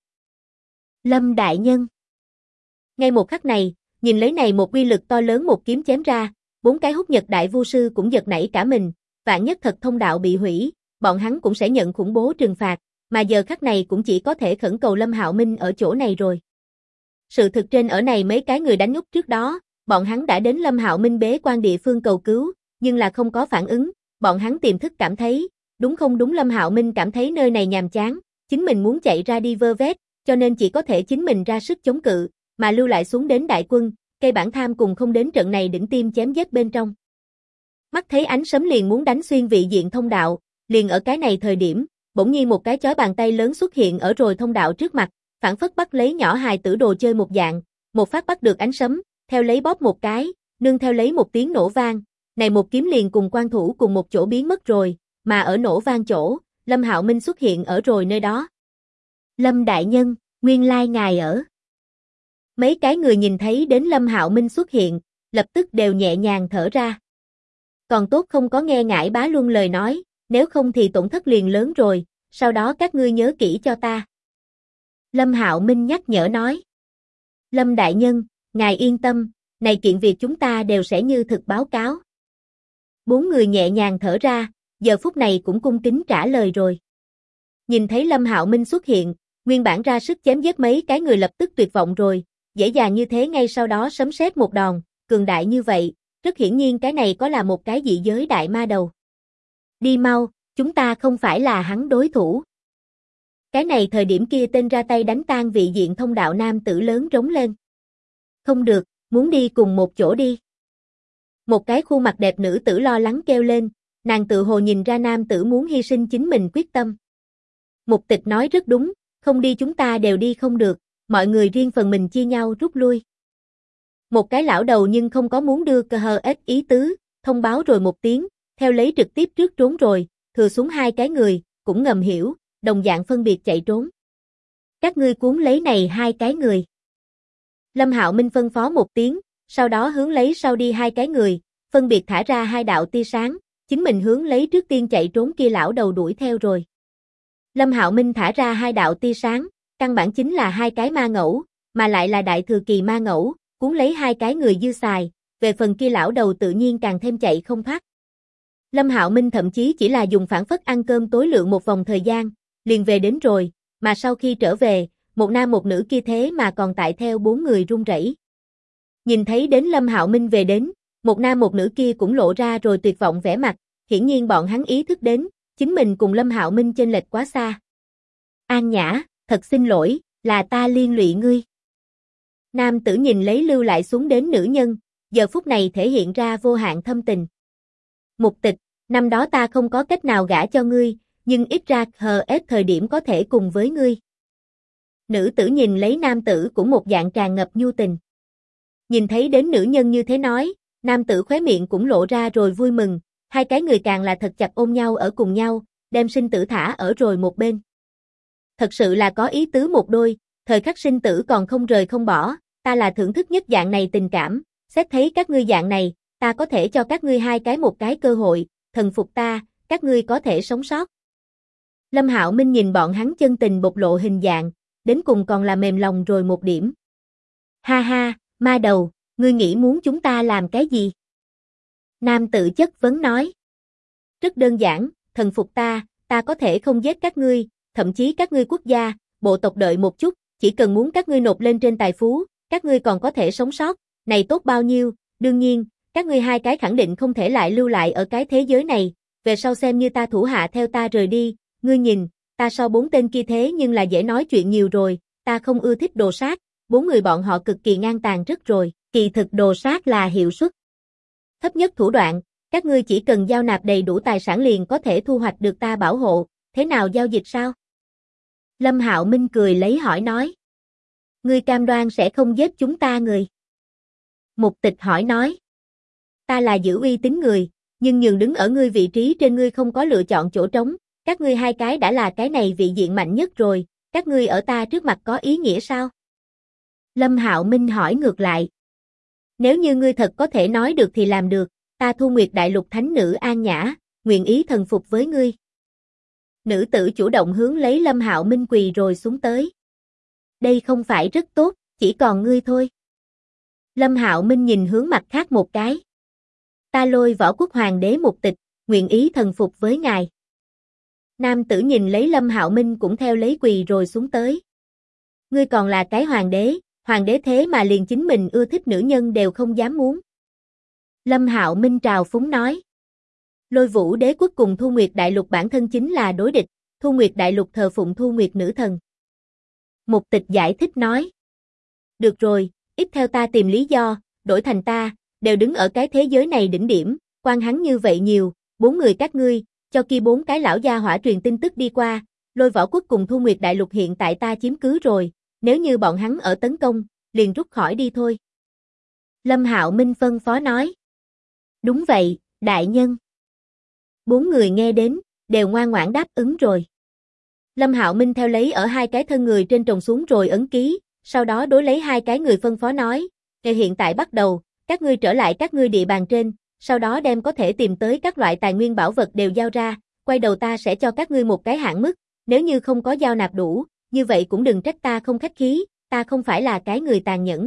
Lâm đại nhân. Ngay một khắc này, nhìn lấy này một uy lực to lớn một kiếm chém ra, 4 cái hút nhật đại vu sư cũng giật nảy cả mình, vạn nhất thật thông đạo bị hủy, bọn hắn cũng sẽ nhận khủng bố trừng phạt, mà giờ khắc này cũng chỉ có thể khẩn cầu Lâm Hạo Minh ở chỗ này rồi. Sự thực trên ở này mấy cái người đánh úp trước đó, bọn hắn đã đến Lâm Hạo Minh bế quan địa phương cầu cứu, nhưng là không có phản ứng, bọn hắn tiềm thức cảm thấy, đúng không đúng Lâm Hạo Minh cảm thấy nơi này nhàm chán, chính mình muốn chạy ra đi vơ vét, cho nên chỉ có thể chính mình ra sức chống cự, mà lưu lại xuống đến đại quân, cây bản tham cùng không đến trận này đỉnh tim chém giết bên trong. Mắt thấy ánh sấm liền muốn đánh xuyên vị diện thông đạo, liền ở cái này thời điểm, bỗng nhiên một cái chói bàn tay lớn xuất hiện ở rồi thông đạo trước mặt, phản phất bắt lấy nhỏ hài tử đồ chơi một dạng, một phát bắt được ánh sấm, theo lấy bóp một cái, nương theo lấy một tiếng nổ vang, này một kiếm liền cùng quan thủ cùng một chỗ biến mất rồi, mà ở nổ vang chỗ, Lâm Hạo Minh xuất hiện ở rồi nơi đó. Lâm đại nhân, nguyên lai ngài ở. Mấy cái người nhìn thấy đến Lâm Hạo Minh xuất hiện, lập tức đều nhẹ nhàng thở ra. Còn tốt không có nghe Ngải Bá Luân lời nói, nếu không thì tổn thất liền lớn rồi, sau đó các ngươi nhớ kỹ cho ta. Lâm Hạo Minh nhắc nhở nói. Lâm đại nhân, ngài yên tâm, này kiện việc chúng ta đều sẽ như thực báo cáo. 4 người nhẹ nhàng thở ra, giờ phút này cũng cung kính trả lời rồi. Nhìn thấy Lâm Hạo Minh xuất hiện, nguyên bản ra sức chém giết mấy cái người lập tức tuyệt vọng rồi, dễ dàng như thế ngay sau đó sấm sét một đòn, cường đại như vậy, rất hiển nhiên cái này có là một cái dị giới đại ma đầu. Đi mau, chúng ta không phải là hắn đối thủ. Cái này thời điểm kia tên ra tay đánh tan vị diện thông đạo nam tử lớn rống lên. Không được, muốn đi cùng một chỗ đi. Một cái khuôn mặt đẹp nữ tử lo lắng kêu lên, nàng tự hồ nhìn ra nam tử muốn hy sinh chính mình quyết tâm. Mục Tịch nói rất đúng, không đi chúng ta đều đi không được, mọi người riêng phần mình chia nhau rút lui. Một cái lão đầu nhưng không có muốn đưa cơ hờ ếch ý tứ, thông báo rồi một tiếng, theo lấy trực tiếp trước trốn rồi, thừa xuống 2 cái người, cũng ngầm hiểu, đồng dạng phân biệt chạy trốn. Các ngươi cuốn lấy này 2 cái người. Lâm Hạo Minh phân phó một tiếng, sau đó hướng lấy sau đi 2 cái người, phân biệt thả ra 2 đạo tia sáng, chính mình hướng lấy trước tiên chạy trốn kia lão đầu đuổi theo rồi. Lâm Hạo Minh thả ra 2 đạo tia sáng, căn bản chính là 2 cái ma ngẫu, mà lại là đại thừa kỳ ma ngẫu, cuốn lấy 2 cái người dư xài, về phần kia lão đầu tự nhiên càng thêm chạy không thoát. Lâm Hạo Minh thậm chí chỉ là dùng phản phất ăn cơm tối lượng một vòng thời gian, liền về đến rồi, mà sau khi trở về, một nam một nữ kia thế mà còn tại theo 4 người run rẩy. Nhìn thấy đến Lâm Hạo Minh về đến, một nam một nữ kia cũng lộ ra rồi tuyệt vọng vẻ mặt, hiển nhiên bọn hắn ý thức đến, chính mình cùng Lâm Hạo Minh chênh lệch quá xa. An Nhã, thật xin lỗi, là ta liên lụy ngươi. Nam tử nhìn lấy lưu lại xuống đến nữ nhân, giờ phút này thể hiện ra vô hạn thâm tình. Mục Tịch, năm đó ta không có cách nào gả cho ngươi, nhưng ít ra hờ ép thời điểm có thể cùng với ngươi. Nữ tử nhìn lấy nam tử cũng một dạng tràn ngập nhu tình. Nhìn thấy đến nữ nhân như thế nói, nam tử khóe miệng cũng lộ ra rồi vui mừng, 2 cái người càng là thật chặt ôm nhau ở cùng nhau, đem sinh tử thả ở rồi một bên. Thật sự là có ý tứ một đôi, thời khắc sinh tử còn không rời không bỏ, ta là thưởng thức nhất dạng này tình cảm, xét thấy các ngươi dạng này, ta có thể cho các ngươi 2 cái một cái cơ hội, thần phục ta, các ngươi có thể sống sót. Lâm Hạo Minh nhìn bọn hắn chân tình bộc lộ hình dạng, đến cùng còn là mềm lòng rồi một điểm. Ha ha, ma đầu, ngươi nghĩ muốn chúng ta làm cái gì? Nam tử chất vấn nói. Rất đơn giản, thần phục ta, ta có thể không giết các ngươi, thậm chí các ngươi quốc gia, bộ tộc đợi một chút, chỉ cần muốn các ngươi nộp lên trên tài phú, các ngươi còn có thể sống sót, này tốt bao nhiêu, đương nhiên, các ngươi 2 cái khẳng định không thể lại lưu lại ở cái thế giới này, về sau xem như ta thủ hạ theo ta rời đi, ngươi nhìn, ta so 4 tên kia thế nhưng là dễ nói chuyện nhiều rồi, ta không ưa thích đồ sát, 4 người bọn họ cực kỳ ngang tàn rất rồi, kỳ thực đồ sát là hiệu suất thấp nhất thủ đoạn, các ngươi chỉ cần giao nạp đầy đủ tài sản liền có thể thu hoạch được ta bảo hộ, thế nào giao dịch sao? Lâm Hạo Minh cười lấy hỏi nói. Ngươi cam đoan sẽ không giết chúng ta người. Mục Tịch hỏi nói. Ta là giữ uy tín người, nhưng nhường đứng ở ngươi vị trí trên ngươi không có lựa chọn chỗ trống, các ngươi hai cái đã là cái này vị diện mạnh nhất rồi, các ngươi ở ta trước mặt có ý nghĩa sao? Lâm Hạo Minh hỏi ngược lại. Nếu như ngươi thật có thể nói được thì làm được, ta Thu Nguyệt Đại Lục thánh nữ An Nhã, nguyện ý thần phục với ngươi. Nữ tử chủ động hướng lấy Lâm Hạo Minh quỳ rồi xuống tới. Đây không phải rất tốt, chỉ còn ngươi thôi. Lâm Hạo Minh nhìn hướng mặt khác một cái. Ta Lôi Võ Quốc Hoàng đế Mục Tịch, nguyện ý thần phục với ngài. Nam tử nhìn lấy Lâm Hạo Minh cũng theo lấy quỳ rồi xuống tới. Ngươi còn là cái hoàng đế thế mà liền chính mình ưa thích nữ nhân đều không dám muốn. Lâm Hạo Minh trào phúng nói. Lôi Vũ Đế quốc cùng Thu Nguyệt Đại Lục bản thân chính là đối địch, Thu Nguyệt Đại Lục thờ phụng Thu Nguyệt nữ thần. Mục Tịch giải thích nói. Được rồi, ít theo ta tìm lý do, đổi thành ta, đều đứng ở cái thế giới này đỉnh điểm, quan hắn như vậy nhiều, 4 người các ngươi, cho kia 4 cái lão gia hỏa truyền tin tức đi qua, Lôi Võ Quốc cùng Thu Nguyệt Đại Lục hiện tại ta chiếm cứ rồi, nếu như bọn hắn ở tấn công, liền rút khỏi đi thôi. Lâm Hạo Minh phân phó nói. Đúng vậy, đại nhân. 4 người nghe đến, đều ngoan ngoãn đáp ứng rồi. Lâm Hạo Minh theo lấy ở hai cái thân người trên trồng xuống rồi ấn ký, sau đó đối lấy hai cái người phân phó nói, từ hiện tại bắt đầu, các ngươi trở lại các ngươi địa bàn trên, sau đó đem có thể tìm tới các loại tài nguyên bảo vật đều giao ra, quay đầu ta sẽ cho các ngươi một cái hạn mức, nếu như không có giao nạp đủ, như vậy cũng đừng trách ta không khách khí, ta không phải là cái người tàn nhẫn.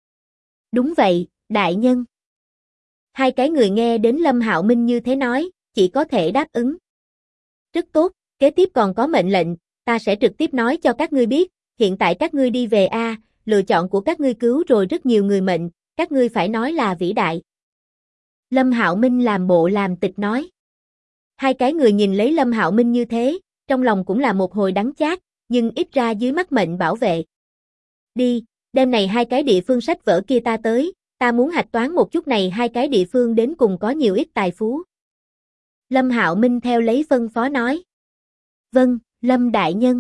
Đúng vậy, đại nhân. Hai cái người nghe đến Lâm Hạo Minh như thế nói, chỉ có thể đáp ứng. Rất tốt, kế tiếp còn có mệnh lệnh, ta sẽ trực tiếp nói cho các ngươi biết, hiện tại các ngươi đi về a, lựa chọn của các ngươi cứu rồi rất nhiều người mệnh, các ngươi phải nói là vĩ đại. Lâm Hạo Minh làm bộ làm tịch nói. Hai cái người nhìn lấy Lâm Hạo Minh như thế, trong lòng cũng là một hồi đắng chát, nhưng ít ra dưới mắt mệnh bảo vệ. Đi, đêm này hai cái địa phương sách vở kia ta tới, ta muốn hạch toán một chút này hai cái địa phương đến cùng có nhiều ít tài phú. Lâm Hạo Minh theo lấy phân phó nói. Vâng, Lâm đại nhân.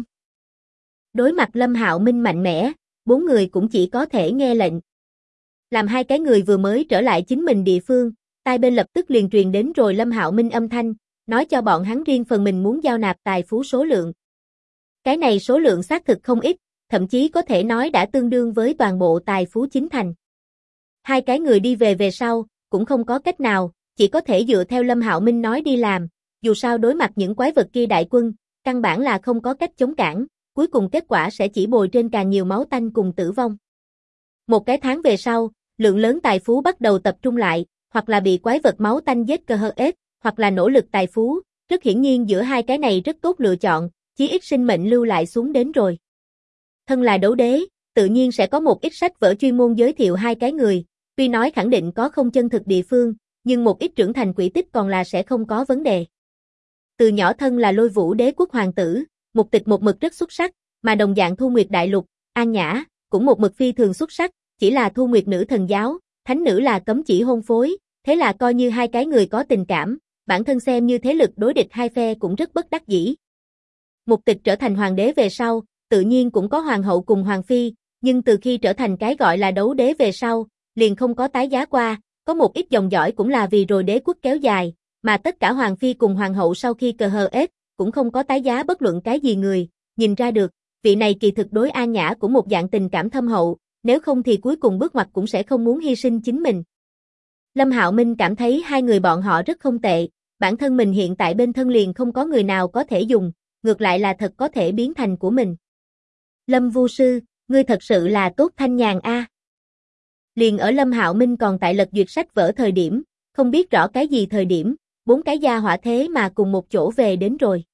Đối mặt Lâm Hạo Minh mạnh mẽ, 4 người cũng chỉ có thể nghe lệnh. Làm hai cái người vừa mới trở lại chính mình địa phương, tai bên lập tức liền truyền đến rồi Lâm Hạo Minh âm thanh, nói cho bọn hắn riêng phần mình muốn giao nạp tài phú số lượng. Cái này số lượng xác thực không ít, thậm chí có thể nói đã tương đương với toàn bộ tài phú chính thành. Hai cái người đi về sau, cũng không có cách nào, chỉ có thể dựa theo Lâm Hạo Minh nói đi làm, dù sao đối mặt những quái vật kia đại quân, căn bản là không có cách chống cản, cuối cùng kết quả sẽ chỉ bồi trên càng nhiều máu tanh cùng tử vong. Một cái tháng về sau, lượng lớn tài phú bắt đầu tập trung lại, hoặc là bị quái vật máu tanh giết cơ hơ ết, hoặc là nỗ lực tài phú, rất hiển nhiên giữa hai cái này rất tốt lựa chọn, chí ít sinh mệnh lưu lại xuống đến rồi. Thân là đấu đế, tự nhiên sẽ có một ít sách vở chuyên môn giới thiệu hai cái người, tuy nói khẳng định có không chân thực địa phương, nhưng một ít trưởng thành quỹ tích còn là sẽ không có vấn đề. Từ nhỏ thân là Lôi Vũ Đế quốc hoàng tử, Mục Tịch một mực rất xuất sắc, mà đồng dạng Thu Nguyệt Đại Lục, An Nhã, cũng một mực phi thường xuất sắc, chỉ là Thu Nguyệt nữ thần giáo, thánh nữ là cấm chỉ hôn phối, thế là coi như hai cái người có tình cảm, bản thân xem như thế lực đối địch hai phe cũng rất bất đắc dĩ. Mục Tịch trở thành hoàng đế về sau, tự nhiên cũng có hoàng hậu cùng hoàng phi, nhưng từ khi trở thành cái gọi là đấu đế về sau, liền không có tái giá qua, có một ít dòng dõi cũng là vì rồi đế quốc kéo dài, mà tất cả hoàng phi cùng hoàng hậu sau khi cờ hờ ết, cũng không có tái giá bất luận cái gì người, nhìn ra được, vị này kỳ thực đối An Nhã cũng một dạng tình cảm thâm hậu, nếu không thì cuối cùng bước ngoặt cũng sẽ không muốn hy sinh chính mình. Lâm Hạo Minh cảm thấy hai người bọn họ rất không tệ, bản thân mình hiện tại bên thân liền không có người nào có thể dùng, ngược lại là thật có thể biến thành của mình. Lâm Vu Sư, ngươi thật sự là tốt thanh nhàn a. Liền ở Lâm Hạo Minh còn tại lật duyệt sách vở thời điểm, không biết rõ cái gì thời điểm, 4 cái gia hỏa thế mà cùng một chỗ về đến rồi.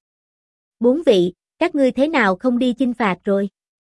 4 vị, các ngươi thế nào không đi chinh phạt rồi?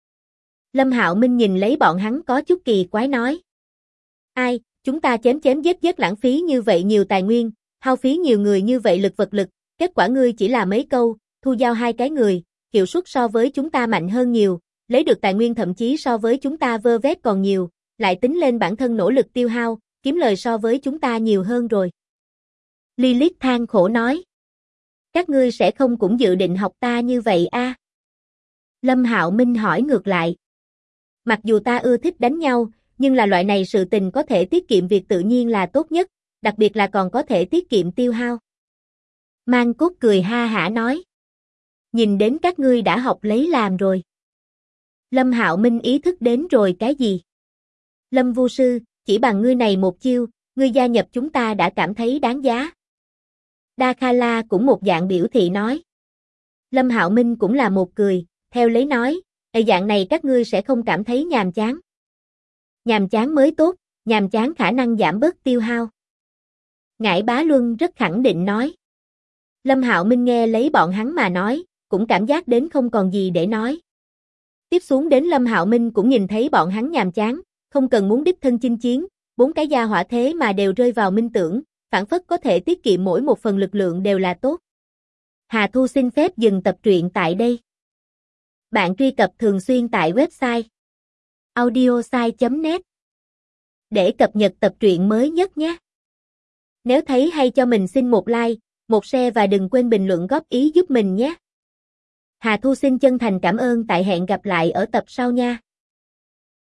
Lâm Hạo Minh nhìn lấy bọn hắn có chút kỳ quái nói. Ai, chúng ta chém giết lãng phí như vậy nhiều tài nguyên, hao phí nhiều người như vậy lực vật lực, kết quả ngươi chỉ là mấy câu, thu giao hai cái người, hiệu suất so với chúng ta mạnh hơn nhiều, lấy được tài nguyên thậm chí so với chúng ta vơ vét còn nhiều, lại tính lên bản thân nỗ lực tiêu hao, kiếm lời so với chúng ta nhiều hơn rồi. Lilith than khổ nói. Các ngươi sẽ không cũng dự định học ta như vậy a? Lâm Hạo Minh hỏi ngược lại. Mặc dù ta ưa thích đánh nhau, nhưng là loại này sự tình có thể tiết kiệm việc tự nhiên là tốt nhất, đặc biệt là còn có thể tiết kiệm tiêu hao. Mang Cốt cười ha hả nói. Nhìn đến các ngươi đã học lấy làm rồi. Lâm Hạo Minh ý thức đến rồi cái gì? Lâm Vu Sư, chỉ bằng ngươi này một chiêu, ngươi gia nhập chúng ta đã cảm thấy đáng giá. Đa Kha La cũng một dạng biểu thị nói. Lâm Hạo Minh cũng là một cười, theo lấy nói, dạng này các ngươi sẽ không cảm thấy nhàm chán. Nhàm chán mới tốt, nhàm chán khả năng giảm bớt tiêu hao. Ngải Bá Luân rất khẳng định nói. Lâm Hạo Minh nghe lấy bọn hắn mà nói, cũng cảm giác đến không còn gì để nói. Tiếp xuống đến Lâm Hạo Minh cũng nhìn thấy bọn hắn nhàm chán, không cần muốn đích thân chinh chiến, 4 cái gia hỏa thế mà đều rơi vào minh tưởng, phản phất có thể tiết kiệm mỗi một phần lực lượng đều là tốt. Hà Thu xin phép dừng tập truyện tại đây. Bạn truy cập thường xuyên tại website audiosai.net để cập nhật tập truyện mới nhất nhé. Nếu thấy hay cho mình xin một like, một share và đừng quên bình luận góp ý giúp mình nhé. Hà Thu xin chân thành cảm ơn, tại hẹn gặp lại ở tập sau nha.